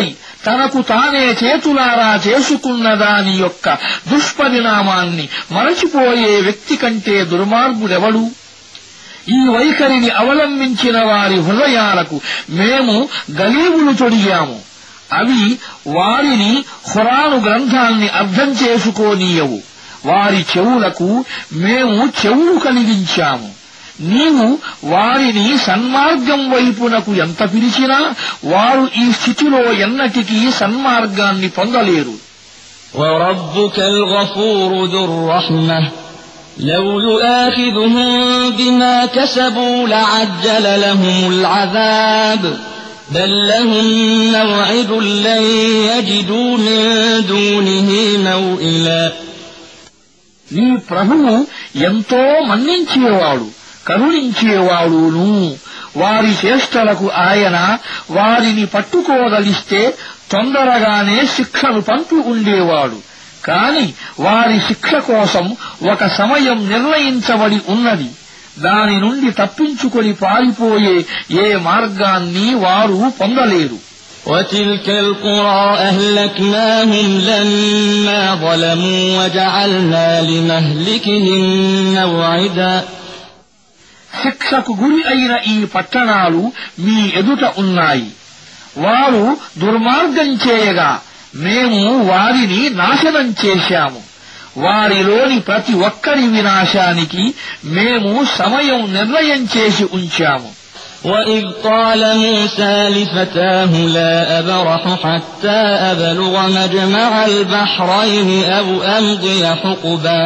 తనకు తానే చేతులారా చేసుకున్న దాని యొక్క దుష్పరిణామాన్ని మరచిపోయే వ్యక్తి కంటే దుర్మార్గుడెవడు? ఈ వైఖరిని అవలంబించిన వారి హృదయాలకు మేము గలీబులు తొడిగాము. అవి వారిని ఖురాను గ్రంథాన్ని అర్థం చేసుకోనీయవు. వారి చెవులకు మేము చెవులు కలిగించాము. నీవు వారిని సన్మార్గం వైపునకు ఎంత పిలిచినా వారు ఈ స్థితిలో ఎన్నటికీ సన్మార్గాన్ని పొందలేరు. وَرَبُّكَ الْغَفُورُ ذُو الرَّحْمَةِ لَوْ يُؤَاخِذُهُم بِمَا كَسَبُوا لَعَجَّلَ لَهُمُ الْعَذَابَ بَل لَّهُم مَّوْعِدٌ لَّن يَجِدُوا مِن دُونِهِ مَوْئِلًا. నీ ప్రభువు ఎంతో మన్నించేవాడు, కరుణించేవాడును. వారి చేష్టలకు ఆయన వారిని పట్టుకోదలిస్తే తొందరగానే శిక్షను పంపి ఉండేవాడు. కాని వారి శిక్ష కోసం ఒక సమయం నిర్ణయించబడి ఉన్నది. దాని నుండి తప్పించుకొని పారిపోయే ఏ మార్గాన్ని వారు పొందలేరు. وَتِلْكَ الْقُرَىٰ أَهْلَكْنَاهُمْ لَمَّا ظَلَمُوا وَجَعَلْنَا لِمَهْلِكِهِم مَّوْعِدًا. శిక్షకు గురి అయిన ఈ పట్టణాలు మీ ఎదుట ఉన్నాయి. వారు దుర్మార్గం చేయగా మేము వారిని నాశనం చేశాము. వారిలోని ప్రతి ఒక్కరి వినాశానికి మేము సమయం నిర్ణయం చేసి ఉంచాము. وَإِذْ قَالَ مُوسَىٰ لِفَتَاهُ لَا أَبْرَحُ حَتَّىٰ أَبْلُغَ مَجْمَعَ الْبَحْرَيْنِ أَوْ أَمْضِيَ حُقُبًا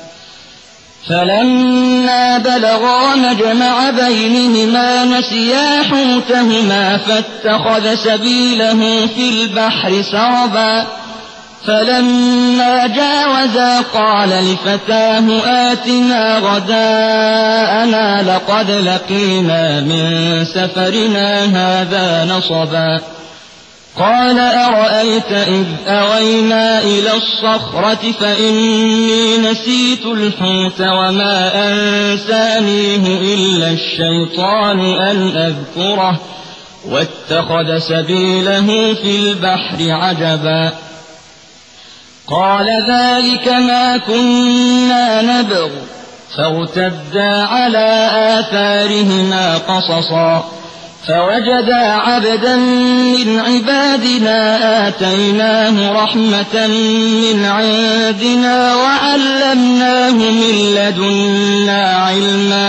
فَلَمَّا بَلَغَا مَجْمَعَ بَيْنِهِمَا نَسِيَا حُوتَهُمَا فَاتَّخَذَ سَبِيلَهُ فِي الْبَحْرِ سَرَبًا فَلَمَّا جَاوَزَا قَالَ لِفَتَاهُ آتِنَا غَدَاءَنَا لَقَدْ لَقِينَا مِن سَفَرِنَا هَٰذَا نَصَبًا قَالَ أَرَأَيْتَ إِذْ أَوَيْنَا إِلَى الصَّخْرَةِ فَإِنِّي نَسِيتُ الْحُوتَ وَمَا أَنسَانِيهُ إِلَّا الشَّيْطَانُ أَنْ أَذْكُرَهُ وَاتَّخَذَ سَبِيلَهُ فِي الْبَحْرِ عَجَبًا قَالَ ذَلِكَ مَا كُنَّا نَبْغِ فَارْتَدَّا عَلَىٰ آثَارِهِمَا قَصَصًا فَوَجَدَا عَبْدًا مِّنْ عِبَادِنَا آتَيْنَاهُ رَحْمَةً مِّنْ عِندِنَا وَعَلَّمْنَاهُ مِن لَّدُنَّا عِلْمًا.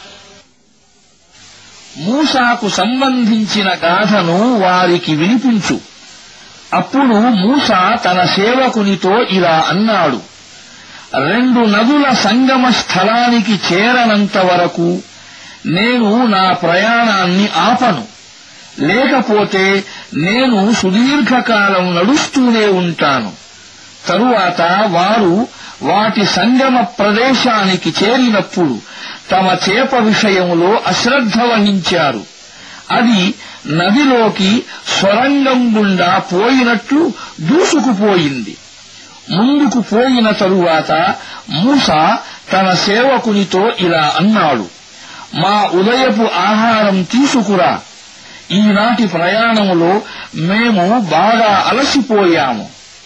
మూసాకు సంబంధించిన గాథను వారికి వినిపించు. అప్పుడు మూసా తన సేవకునితో ఇలా అన్నాడు: 2 నదుల సంగమ స్థలానికి చేరనంత వరకు నేను నా ప్రయాణాన్ని ఆపను. లేకపోతే నేను సుదీర్ఘకాలం నడుస్తూనే ఉంటాను. తరువాత వారు వాటి సంగమ ప్రదేశానికి చేరినప్పుడు తమ చేప విషయంలో అశ్రద్ధ వహించారు. అది నదిలోకి సొరంగం గుండా పోయినట్లు దూసుకుపోయింది. ముందుకు పోయిన తరువాత మూసా తన సేవకునితో ఇలా అన్నాడు: మా ఉదయపు ఆహారం తీసుకురా. ఈనాటి ప్రయాణంలో మేము బాగా అలసిపోయాము.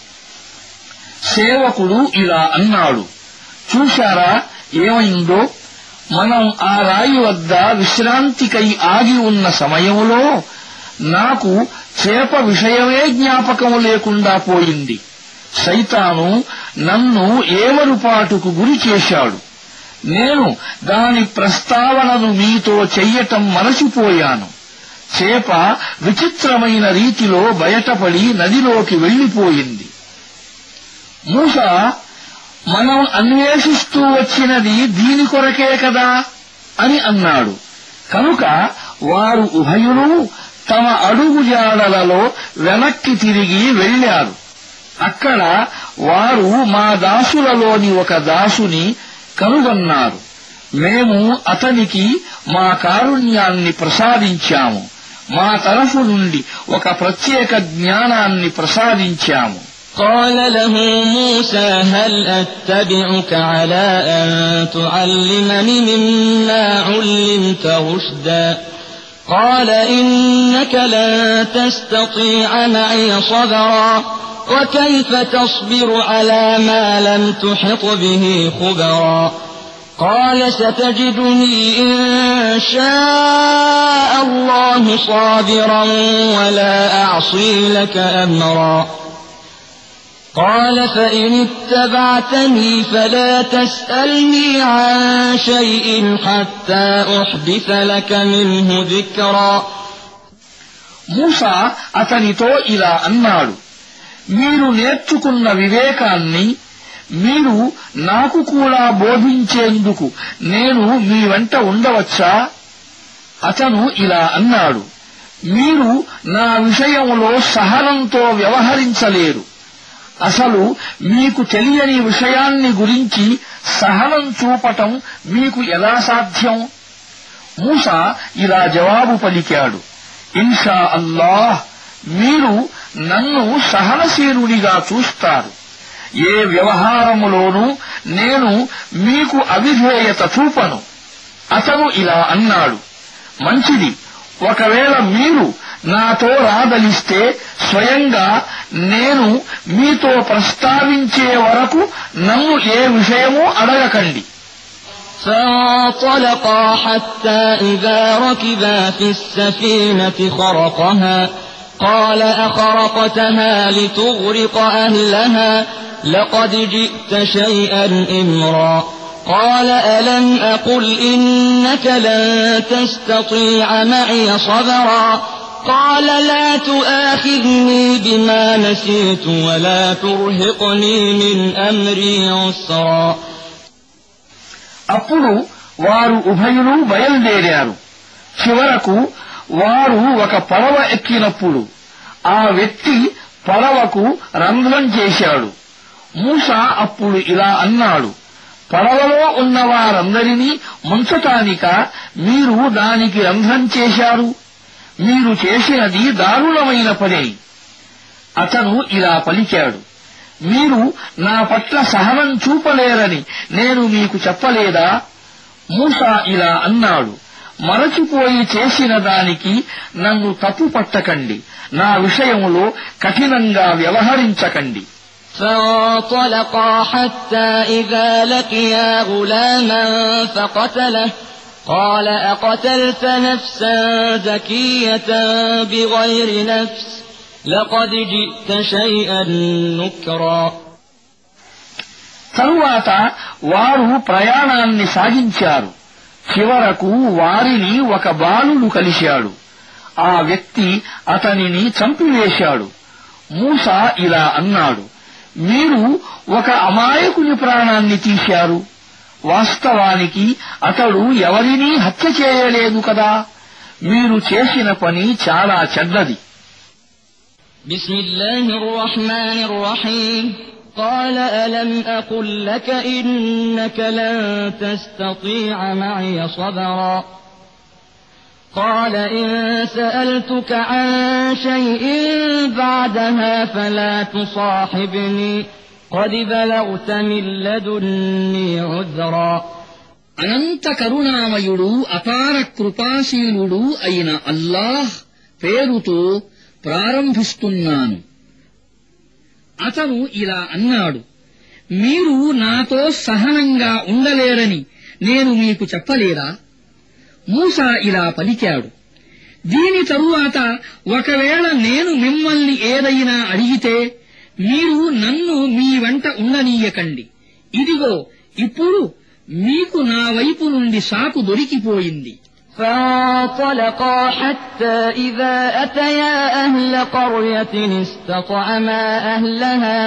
సేవకుడు ఇలా అన్నాడు: చూశారా ఏమైందో? మనం ఆ రాయి వద్ద విశ్రాంతికై ఆగి ఉన్న సమయంలో నాకు చేప విషయమే జ్ఞాపకం లేకుండా పోయింది. సైతాను నన్ను ఏమరుపాటుకు గురి చేశాడు. నేను దాని ప్రస్తావనను మీతో చెయ్యటం మరచిపోయాను. చేప విచిత్రమైన రీతిలో బయటపడి నదిలోకి వెళ్లిపోయింది. మూసా, మనం అన్వేషిస్తూ వచ్చినది దీని కొరకే కదా అని అన్నాడు. కనుక వారు ఉభయులు తమ అడుగుజాడలలో వెనక్కి తిరిగి వెళ్లారు. అక్కడ వారు మా దాసులలోని ఒక దాసుని కనుగొన్నారు. మేము అతనికి మా కారుణ్యాన్ని ప్రసాదించాము. మా తరఫు నుండి ఒక ప్రత్యేక జ్ఞానాన్ని ప్రసాదించాము. قال له موسى هل أتبعك على أن تعلمني مما علمت رشدا قال إنك لن تستطيع معي صبرا وكيف تصبر على ما لم تحط به خبرا قال ستجدني إن شاء الله صابرا ولا أعصي لك أمرا قال فإن اتبعتني فلا تسألني عن شيء حتى أحدث لك منه ذكرا మూసా అతనితో ఇలా అన్నాడు, మీరు నేర్చుకున్న వివేకాన్ని మీరు నాకు కూడా బోధించేందుకు నేను మీ వెంట ఉండవచ్చా? అతను ఇలా అన్నాడు, మీరు నా విషయంలో సహనంతో వ్యవహరించలేరు. అసలు మీకు తెలియని విషయాన్ని గురించి సహనం చూపటం మీకు ఎలా సాధ్యం? మూసా ఇలా జవాబు పలికాడు, ఇన్షా అల్లాహ్, మీరు నన్ను సహనశీలునిగా చూస్తారు. ఏ వ్యవహారములోనూ నేను మీకు అవిధేయత చూపను. అతను ఇలా అన్నాడు, మంచిది, ఒకవేళ మీరు నాతో రాదలిస్తే స్వయంగా నేను మీతో ప్రస్తావించే వరకు నన్ను ఏ విషయమూ అడగకండి. فانطلقا حتى إذا ركبا في السفينة خرقها قال أخرقتها لتغرق أهلها لقد جئت شيئا إمرا قال ألم أقل إنك لن تستطيع معي صبرا قال لا تؤاخذني بما نسيت ولا ترهقني من أمري عسرا అప్పుడు వారు ఉభయులు బయలుదేరారు. చివరకు వారు ఒక పడవ ఎక్కినప్పుడు ఆ వ్యక్తి పడవకు రంధ్రం చేశాడు. మూసా అప్పుడు ఇలా అన్నాడు, పడవలో ఉన్న వారందరినీ ముంచటానిక మీరు దానికి రంధ్రం చేశారు? మీరు చేసినది దారుణమైన పనే. అతను ఇలా పలికాడు, మీరు నా పట్ల సహనం చూపలేరని నేను మీకు చెప్పలేదా? మూసా ఇలా అన్నాడు, మరచిపోయి చేసిన దానికి నన్ను తప్పు పట్టకండి, నా విషయంలో కఠినంగా వ్యవహరించకండి. فانطلقا حتى إذا لقيا غلاما فقتله قال أقتلت نفسا زكية بغير نفس لقد جئت شيئا نكرا తరువాత వారు ప్రయాణాన్ని సాగించారు. చివరకు వారిని ఒక బాలుడు కలిశాడు. ఆ వ్యక్తి అతనిని చంపివేశాడు. మూసా ఇలా అన్నాడు, మీరు ఒక అమాయకుని ప్రాణాన్ని తీశారు. వాస్తవానికి అతడు ఎవరినీ హత్య చేయలేదు కదా. మీరు చేసిన పని చాలా చెడ్డది. بسم الله الرحمن الرحيم قال ألم أقل لك إنك لن تستطيع معي صبرا قال إن سألتك عن شيء بعدها فلا تصاحبني قد بلغت من لدني عذرا అనంత కరుణామయుడు అపార కృపాశీలుడు అయిన అల్లాహ్ పేరుతో ప్రారంభిస్తున్నాను. అతను ఇలా అన్నాడు, మీరు నాతో సహనంగా ఉండలేరని నేను మీకు చెప్పలేదా? మూసా ఇలా పలికాడు, దీని తరువాత ఒకవేళ నేను మిమ్మల్ని ఏదైనా అడిగితే మీరు నన్ను మీ వెంట ఉండనీయకండి. ఇదిగో ఇప్పుడు మీకు నా వైపు నుండి సాకు దొరికిపోయింది. فانطلقا حتى إذا أتيا أهل قرية استطعما أهلها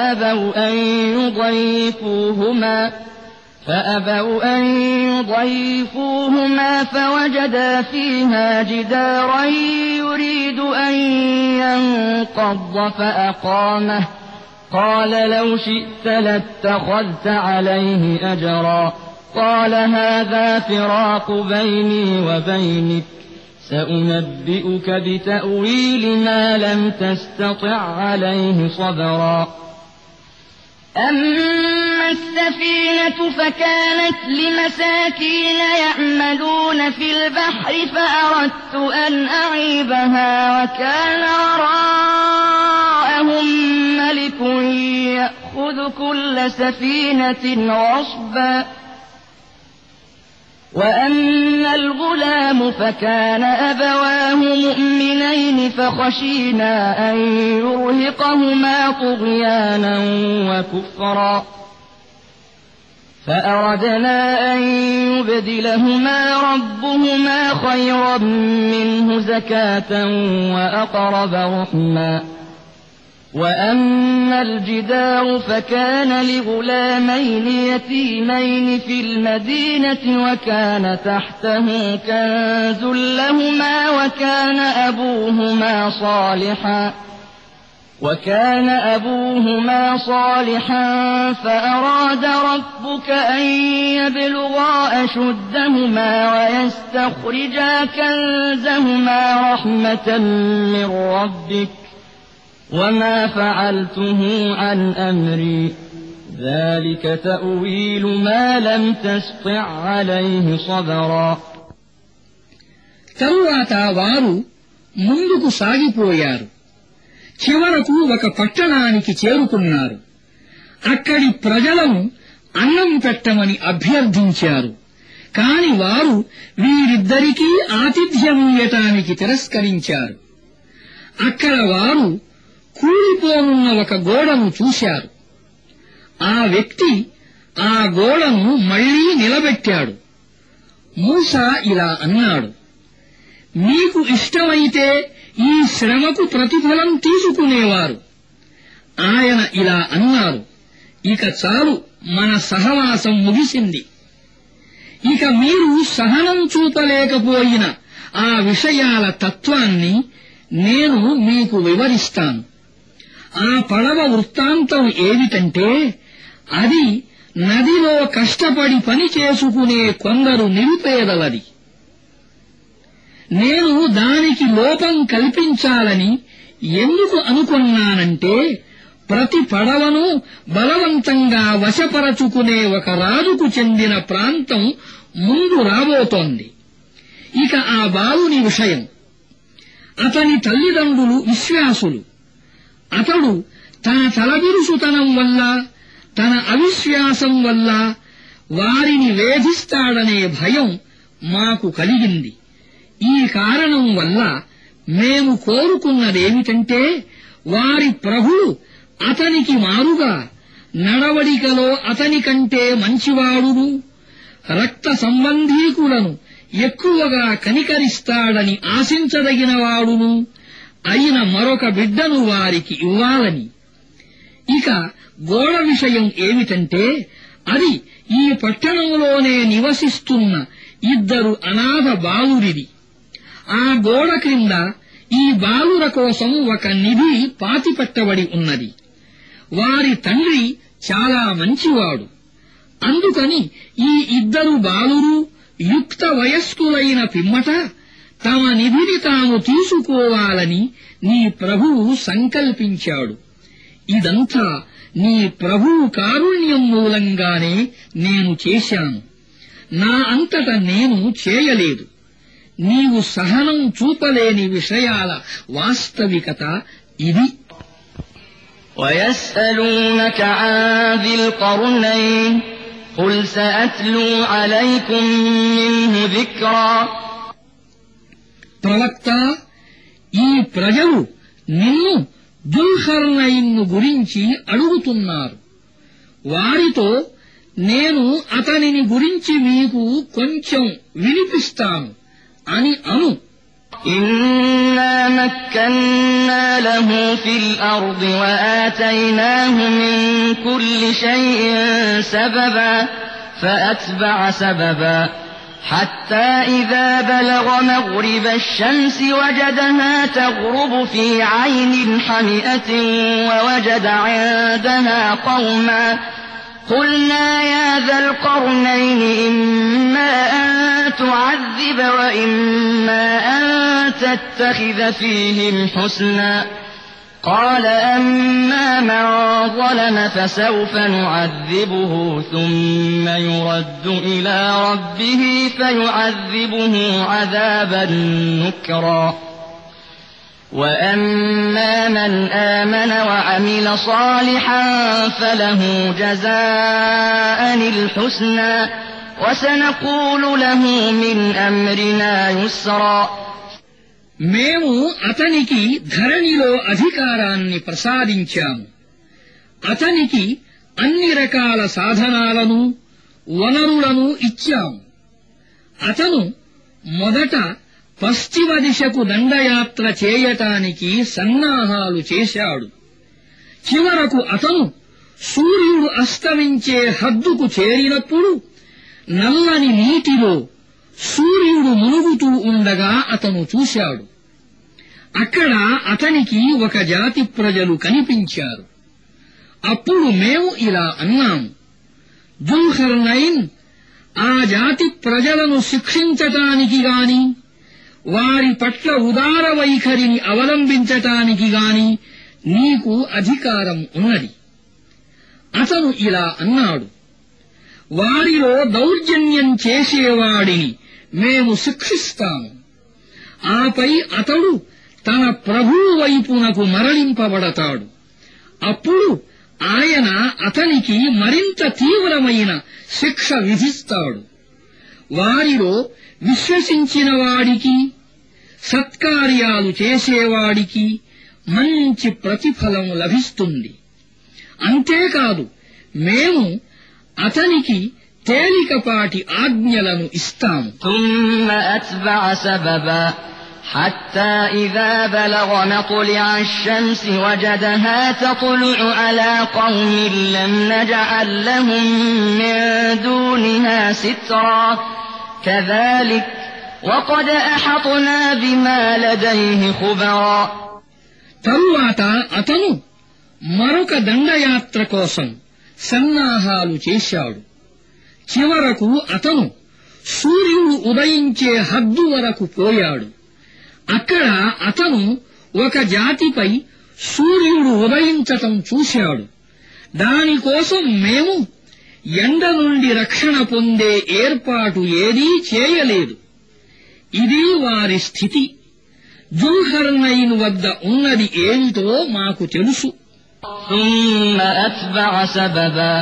فأبوا أن يضيفوهما فوجدا فيها جدارا يريد أن ينقض فأقامه قال لو شئت لاتخذت عليه أجرا قال هذا فراق بيني وبينك سأنبئك بتأويل ما لم تستطع عليه صبرا أما وأما السفينة فكانت لمساكين يعملون في البحر فأردت أن أعيبها وكان وراءهم ملك يأخذ كل سفينة غصبا وأما الغلام فكان أبواه مؤمنين فخشينا أن يرهقهما طغيانا وكفرا فأردنا أن يبدلهما ربهما خيرا منه زكاة وأقرب رحما وأما الجدار فكان لغلامين يتيمين في المدينة وكان تحته كنز لهما وكان أبوهما صالحا فأراد ربك أن يبلغا أشدهما ويستخرجا كنزهما رحمة من ربك وما فعلته عن أمري ذلك تأويل ما لم تسطع عليه صبرا. తరువాత వారు ముందుకు సాగిపోయారు. చివరకు ఒక పట్టణానికి చేరుకున్నారు. అక్కడి ప్రజలను అన్నం పెట్టమని అభ్యర్థించారు. కాని వారు వీరిద్దరికీ ఆతిథ్యమియ్యటానికి తిరస్కరించారు. అక్కడ వారు కూలిపోనున్న ఒక గోడను చూశారు. ఆ వ్యక్తి ఆ గోడను మళ్లీ నిలబెట్టాడు. మూసా ఇలా అన్నాడు, మీకు ఇష్టమైతే ఈ శ్రమకు ప్రతిఫలం తీసుకునేవారు. ఆయన ఇలా అన్నారు, ఇక చాలు, మన సహవాసం ముగిసింది. ఇక మీరు సహనం చూపలేకపోయిన ఆ విషయాల తత్వాన్ని నేను మీకు వివరిస్తాను. ఆ పడవ వృత్తాంతం ఏమిటంటే, అది నదిలో కష్టపడి పని చేసుకునే కొందరు నిరుపేదలది. నేను దానికి లోపం కల్పించాలని ఎందుకు అనుకున్నానంటే, ప్రతి పడవను బలవంతంగా వశపరచుకునే ఒక రాజుకు చెందిన ప్రాంతం ముందు రాబోతోంది. ఇక ఆ బాలుని విషయం. అతని తల్లిదండ్రులు విశ్వాసులు. అతడు తన తలబిరుసుతనం వల్ల, తన అవిశ్వాసం వల్ల వారిని వేధిస్తాడనే భయం మాకు కలిగింది. ఈ కారణం వల్ల మేము కోరుకున్నదేమిటంటే, వారి ప్రభువు అతనికి మారుగా నడవడికలో అతని కంటే మంచివాడును, రక్త సంబంధీకులను ఎక్కువగా కనికరిస్తాడని ఆశించదగినవాడును అయిన మరొక బిడ్డను వారికి ఇవ్వాలని. ఇక గోడ విషయం ఏమిటంటే, అది ఈ పట్టణంలోనే నివసిస్తున్న 2 అనాథ బాలురిది. ఆ గోడ క్రింద ఈ బాలుర కోసం ఒక నిధి పాతిపెట్టబడి ఉన్నది. వారి తండ్రి చాలా మంచివాడు. అందుకని ఈ 2 బాలురు యుక్త వయస్కులైన పిమ్మట తమ నిధిని తాము తీసుకోవాలని నీ ప్రభువు సంకల్పించాడు. ఇదంతా నీ ప్రభువు కారుణ్యం మూలంగానే నేను చేశాను. నా అంతట నేను చేయలేదు. నీవు సహనం చూపలేని విషయాల వాస్తవికత ఇది. وَيَسْأَلُونَكَ عَنْ ذِي الْقَرْنَيْنِ قُلْ سَأَتْلُو عَلَيْكُمْ مِنْهُ ذِكْرًا. ప్రవక్త, ఈ ప్రజలు నిన్ను దుల్కర్నైన్ను గురించి అడుగుతున్నారు. వారితో నేను అతనిని గురించి మీకు కొంచెం వినిపిస్తాను అని అను. إِنَّا مَكَّنَّا لَهُ فِي الْأَرْضِ وَآتَيْنَاهُ مِنْ كُلِّ شَيْءٍ سَبَبًا فَأَتْبَعَ سَبَبًا حَتَّى إِذَا بَلَغَ مَغْرِبَ الشَّمْسِ وَجَدَهَا تَغْرُبُ فِي عَيْنٍ حَمِئَةٍ وَوَجَدَ عِندَهَا قَوْمًا قُلْنَا يَا ذَا الْقَرْنَيْنِ إِمَّا أَن تُعَذِّبَ وَإِمَّا أَن تَتَّخِذَ فِيهِمْ حُسْنًا قال أما من ظلم فسوف نعذبه ثم يرد إلى ربه فيعذبه عذابا نكرا وأما من آمن وعمل صالحا فله جزاء الحسنى وسنقول له من أمرنا يسرا మేము అతనికి ధరణిలో అధికారాన్ని ప్రసాదించాము. అతనికి అన్ని రకాల సాధనాలను వనరులను ఇచ్చాము. అతను మొదట పశ్చిమ దిశకు దండయాత్ర చేయటానికి సన్నాహాలు చేశాడు. చివరకు అతను సూర్యుడు అస్తమించే హద్దుకు చేరినప్పుడు నల్లని నీటిలో సూర్యుడు మునుగుతూ ఉండగా అతను చూశాడు. అక్కడ అతనికి ఒక జాతి ప్రజలు కనిపించారు. అప్పుడు మేము ఇలా అన్నాము, జుల్కర్నైన్, ఆ జాతి ప్రజలను శిక్షించటానికి గాని వారి పట్ల ఉదార వైఖరిని అవలంబించటానికి గాని నీకు అధికారం ఉన్నది. అతను ఇలా అన్నాడు, వారిలో దౌర్జన్యం చేసేవాడిని మేము శిక్షిస్తాము. ఆపై అతడు తన ప్రభువు వైపునకు మరలింపబడతాడు. అప్పుడు ఆయన అతనికి మరింత తీవ్రమైన శిక్ష విధిస్తాడు. వారిలో విశ్వసించిన వాడికి, సత్కార్యాలు చేసేవాడికి మంచి ప్రతిఫలం లభిస్తుంది. అంతేకాదు, మేము అతనికి తేలికపాటి ఆజ్ఞలను ఇస్తాము. ثم أتبع سببا حتى إذا بلغ مطلع الشمس وجدها تطلع على قوم لم نجعل لهم من دونها سترا كذلك وقد أحطنا بما لديه خبرا. తరువాత అతను మరొక దండయాత్ర కోసం సన్నాహాలు చేశాడు. చివరకు అతను సూర్యుడు ఉదయించే హద్దు వరకు పోయాడు. అక్కడ అతను ఒక జాతిపై సూర్యుడు ఉదయించటం చూశాడు. దానికోసం మేము ఎండ నుండి రక్షణ పొందే ఏర్పాటు ఏదీ చేయలేదు. ఇది వారి స్థితి. జుల్కర్నైన్ వద్ద ఉన్నది ఏమిటో మాకు తెలుసు. ثم أتبع سببا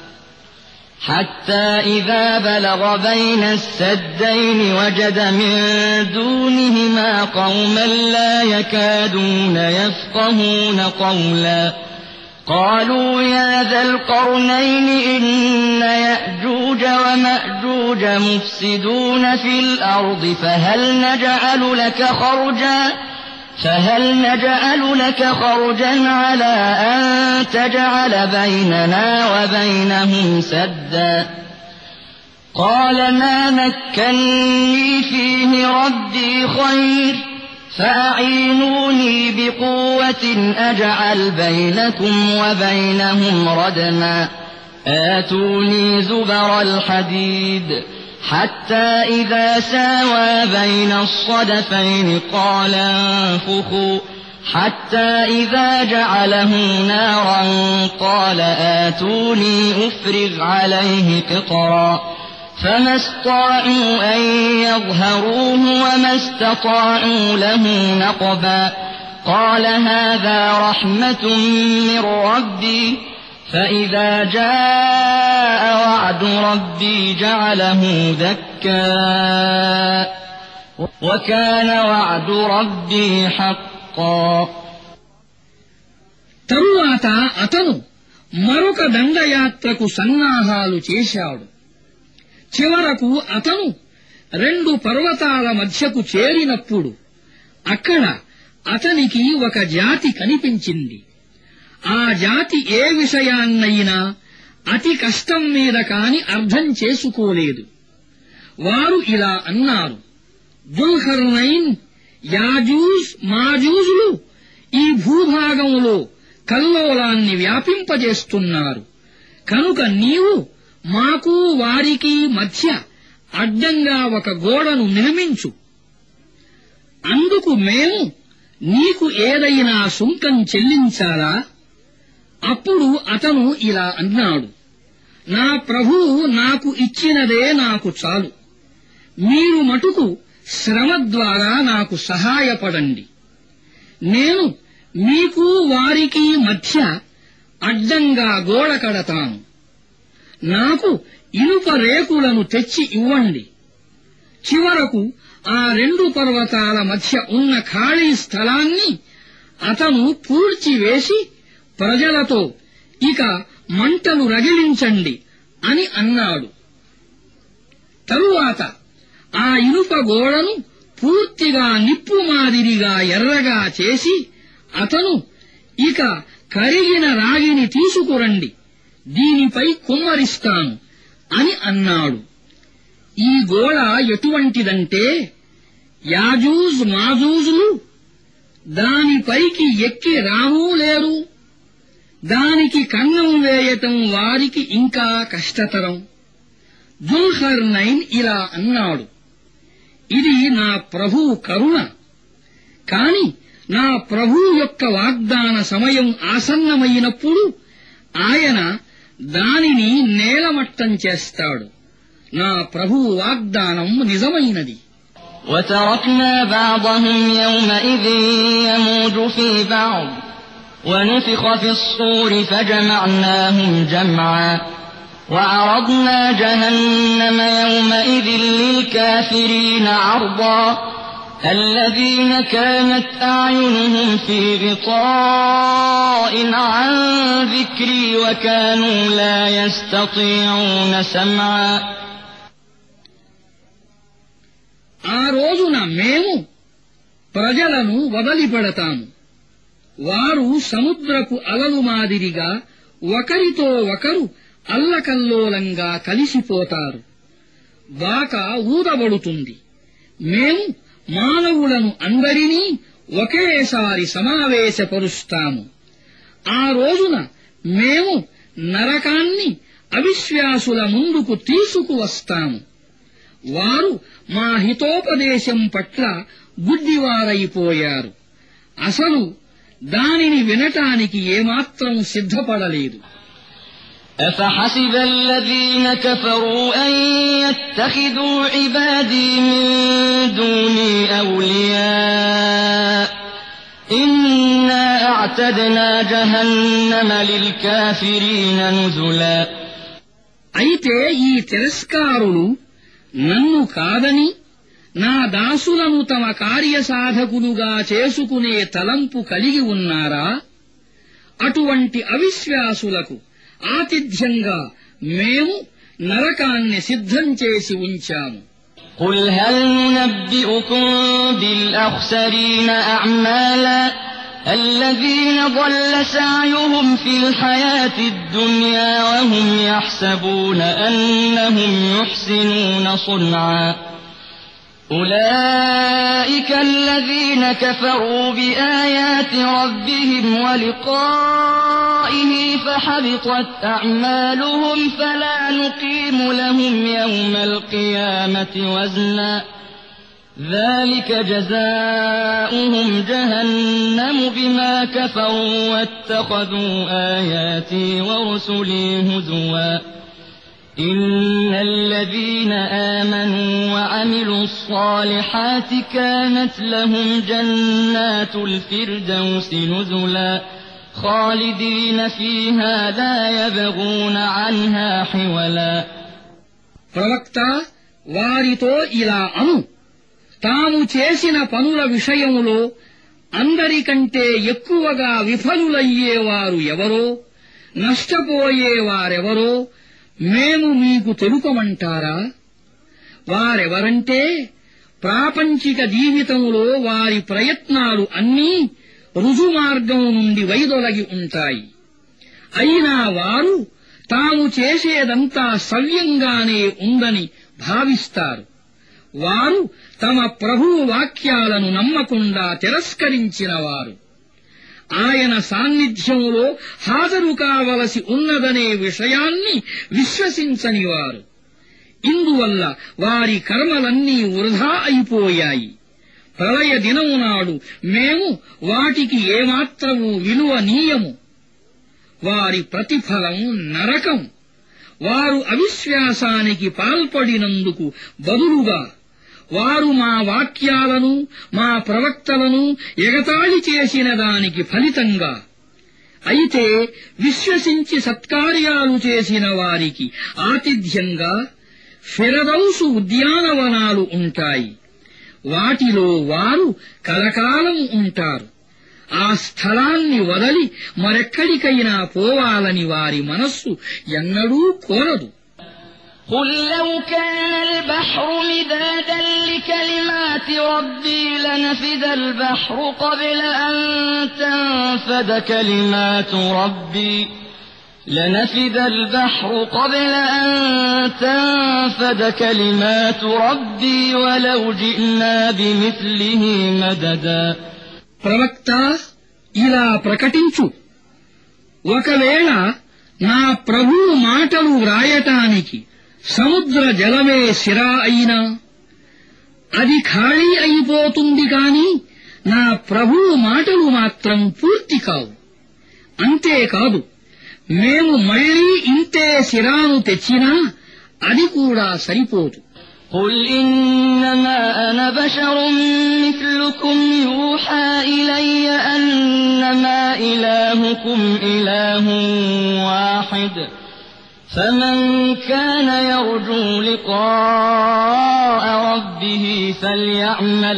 حتى إذا بلغ بين السدين وجد من دونهما قوما لا يكادون يفقهون قولا قالوا يا ذا القرنين إن يأجوج ومأجوج مفسدون في الأرض فهل نجعل لك خرجا على أن تجعل بيننا وبينهم سدا قال ما مكني فيه ربي خير فأعينوني بقوة أجعل بينكم وبينهم ردما آتوني زبر الحديد حتى إذا ساوى بين الصدفين قال انفخوا حتى إذا جعله نارا قال آتوني أفرغ عليه قطرا فما استطاعوا أن يظهروه وما استطاعوا له نقبا قال هذا رحمة من ربي فإذا جاء وعد ربي جعله دكا وكان وعد ربي حقا. తరువాత అతను మరొక దండయాత్రకు సన్నాహాలు చేశాడు. చివరకు అతను 2 పర్వతాల మధ్యకు చేరినప్పుడు అక్కడ అతనికి ఒక జాతి కనిపించింది. ఆ జాతి ఏ విషయాన్నైనా అతి కష్టం మీద కాని అర్థం చేసుకోలేదు. వారు ఇలా అన్నారు, జుల్కర్నైన్, యాజూజ్ మాజూజులు ఈ భూభాగంలో కల్లోలాన్ని వ్యాపింపజేస్తున్నారు. కనుక నీవు మాకు వారికి మధ్య అడ్డంగా ఒక గోడను నిర్మించు. అందుకు మేము నీకు ఏదైనా సుంకం చెల్లించాలా? అప్పుడు అతను ఇలా అన్నాడు, నా ప్రభువు నాకు ఇచ్చినదే నాకు చాలు. మీరు మటుకు శ్రమ ద్వారా నాకు సహాయపడండి. నేను మీకు వారికి మధ్య అడ్డంగా గోడ కడతాను. నాకు ఇనుప రేకులను తెచ్చి ఇవ్వండి. చివరకు ఆ రెండు పర్వతాల మధ్య ఉన్న ఖాళీ స్థలాన్ని అతను పూడ్చివేసి ప్రజలతో ఇక మంటలు రగిలించండి అని అన్నాడు. తరువాత ఆ ఇనుప గోడను పూర్తిగా నిప్పు మాదిరిగా ఎర్రగా చేసి అతను ఇక కరిగిన రాగిని తీసుకురండి, దీనిపై కుమ్మరిస్తాను అని అన్నాడు. ఈ గోడ ఎటువంటిదంటే యాజూజ్ మాజూజులు దానిపైకి ఎక్కి రానూ లేరు. దానికి కన్నం వేయటం వారికి ఇంకా కష్టతరం. జుల్కర్నైన్ ఇలా అన్నాడు, ఇది నా ప్రభువు కరుణ. కాని నా ప్రభువు యొక్క వాగ్దాన సమయం ఆసన్నమైనప్పుడు ఆయన దానిని నేలమట్టం చేస్తాడు. నా ప్రభువు వాగ్దానం నిజమైనది. وتركنا بعضهم يومئذ يموج في بعض ونفخ في الصور فجمعناهم جمعا وعرضنا جهنم يومئذ للكافرين عرضا الذين كانت أعينهم في غطاء عن ذكري وكانوا لا يستطيعون سمعا. ఆ రోజున మేము ప్రజలను వదిలిపెడతాము. వారు సముద్రపు అలలు మాదిరిగా ఒకరితో ఒకరు అల్లకల్లోలంగా కలిసిపోతారు. బాక ఊదబడుతుంది. మేము మానవులను అందరినీ ఒకేసారి సమావేశపరుస్తాము. ఆ రోజున మేము నరకాన్ని అవిశ్వాసుల ముందుకు తీసుకువస్తాము. వారు మా హితోపదేశం పట్ల గుడ్డివారైపోయారు. అసలు దానిని వినటానికి ఏమాత్రం సిద్ధపడలేదు. أفحسب الذين كفروا أن يتخذوا عبادي من دوني أولياء إنا أعتدنا جهنم للكافرين نزلا. అయితే ఈ తిరస్కారులు నన్ను కాదని నా దాసులను తమ కార్యసాధకులుగా చేసుకునే తలంపు కలిగి ఉన్నారా? అటువంటి అవిశ్వాసులకు ఆతిథ్యంగా మేము నరకాన్ని సిద్ధం చేసి ఉంచాము. قل هل ننبئكم بالأخسرين أعمالا الذين ضل سعيهم في الحياة الدنيا وهم يحسبون أنهم يحسنون صنعا أولئك الذين كفروا بآيات ربهم ولقائه فحبطت أعمالهم فلا نقيم لهم يوم القيامة وزنا ذلك جزاؤهم جهنم بما كفروا واتخذوا آياتي ورسلي هزوا إن الذين آمنوا وعملوا الصالحات كانت لهم جنات الفردوس نزلا خالدين فيها لا يبغون عنها حولا. ప్రవక్త వారితో ఇలా అను, తాము చేసిన పనుల విషయములో అందరికంటే ఎక్కువగా విఫలులయ్యేవారు ఎవరో, నష్టపోయేవారెవరో మేము మీకు తెలుపమంటారా? వారెవరంటే ప్రాపంచిక జీవితంలో వారి ప్రయత్నాలు అన్నీ రుజుమార్గం నుండి వైదొలగి ఉంటాయి. అయినా వారు తాము చేసేదంతా సవ్యంగానే ఉందని భావిస్తారు. వారు తమ ప్రభువు వాక్యాలను నమ్మకుండా తిరస్కరించినవారు. ఆయన సాన్నిధ్యంలో హాజరు కావలసి ఉన్నదనే విషయాన్ని విశ్వసించనివారు. ఇందువల్ల వారి కర్మలన్నీ వృధా అయిపోయాయి. ప్రళయ దినము నాడు మేము వాటికి ఏమాత్రము విలువనీయము. వారి ప్రతిఫలం నరకం. వారు అవిశ్వాసానికి పాల్పడినందుకు బదులుగా వారు మా వాక్యాలను మా ప్రవక్తలను ఎగతాళి చేసిన దానికి ఫలితంగా. అయితే విశ్వసించి సత్కార్యాలు చేసిన వారికి ఆతిథ్యంగా ఫిరదౌసు ఉద్యానవనాలు ఉంటాయి. వాటిలో వారు కలకాలం ఉంటారు. ఆ స్థలాన్ని వదలి మరెక్కడికైనా పోవాలని వారి మనస్సు ఎన్నడూ కోరదు. قل لو كان البحر مدادا لكلمات ربي لنفد البحر قبل أن تنفد كلمات ربي ولو جئنا بمثله مددا. ప్రవక్త, ఇలా ప్రకటించు, ఒకవేళ నా ప్రభువు మాటలు వ్రాయటానికి సముద్ర జలమే సిరా అయినా అది ఖాళీ అయిపోతుంది కాని నా ప్రభువు మాటలు మాత్రం పూర్తి కావు. అంతేకాదు, మేము మళ్లీ ఇంతే సిరాను తెచ్చినా అది కూడా సరిపోదు. قل إنما أنا بشر مثلكم يوحى إلي أنما إلهكم إله واحد فمن كان يرجو لقاء ربه فليعمل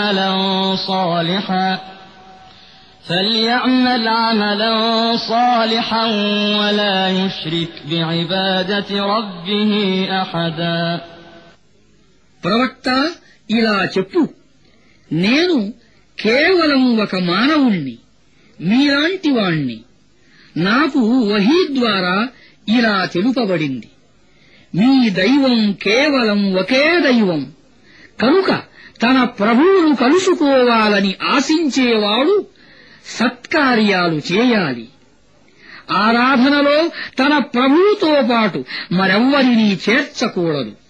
عملا صالحا ولا يشرك بعبادة ربه أحدا. ప్రవక్త, ఇలా చెప్పు, నేను కేవలం ఒక మానవుణ్ణి, మీలాంటి వాణ్ణి. నాకు వహీ ద్వారా ఇలా తెలుపబడింది, మీ దైవం కేవలం ఒకే దైవం కనుక తన ప్రభువును కలుసుకోవాలని ఆశించేవాడు సత్కార్యాలు చేయాలి. ఆరాధనలో తన ప్రభువుతో పాటు మరెవ్వరినీ చేర్చకూడదు.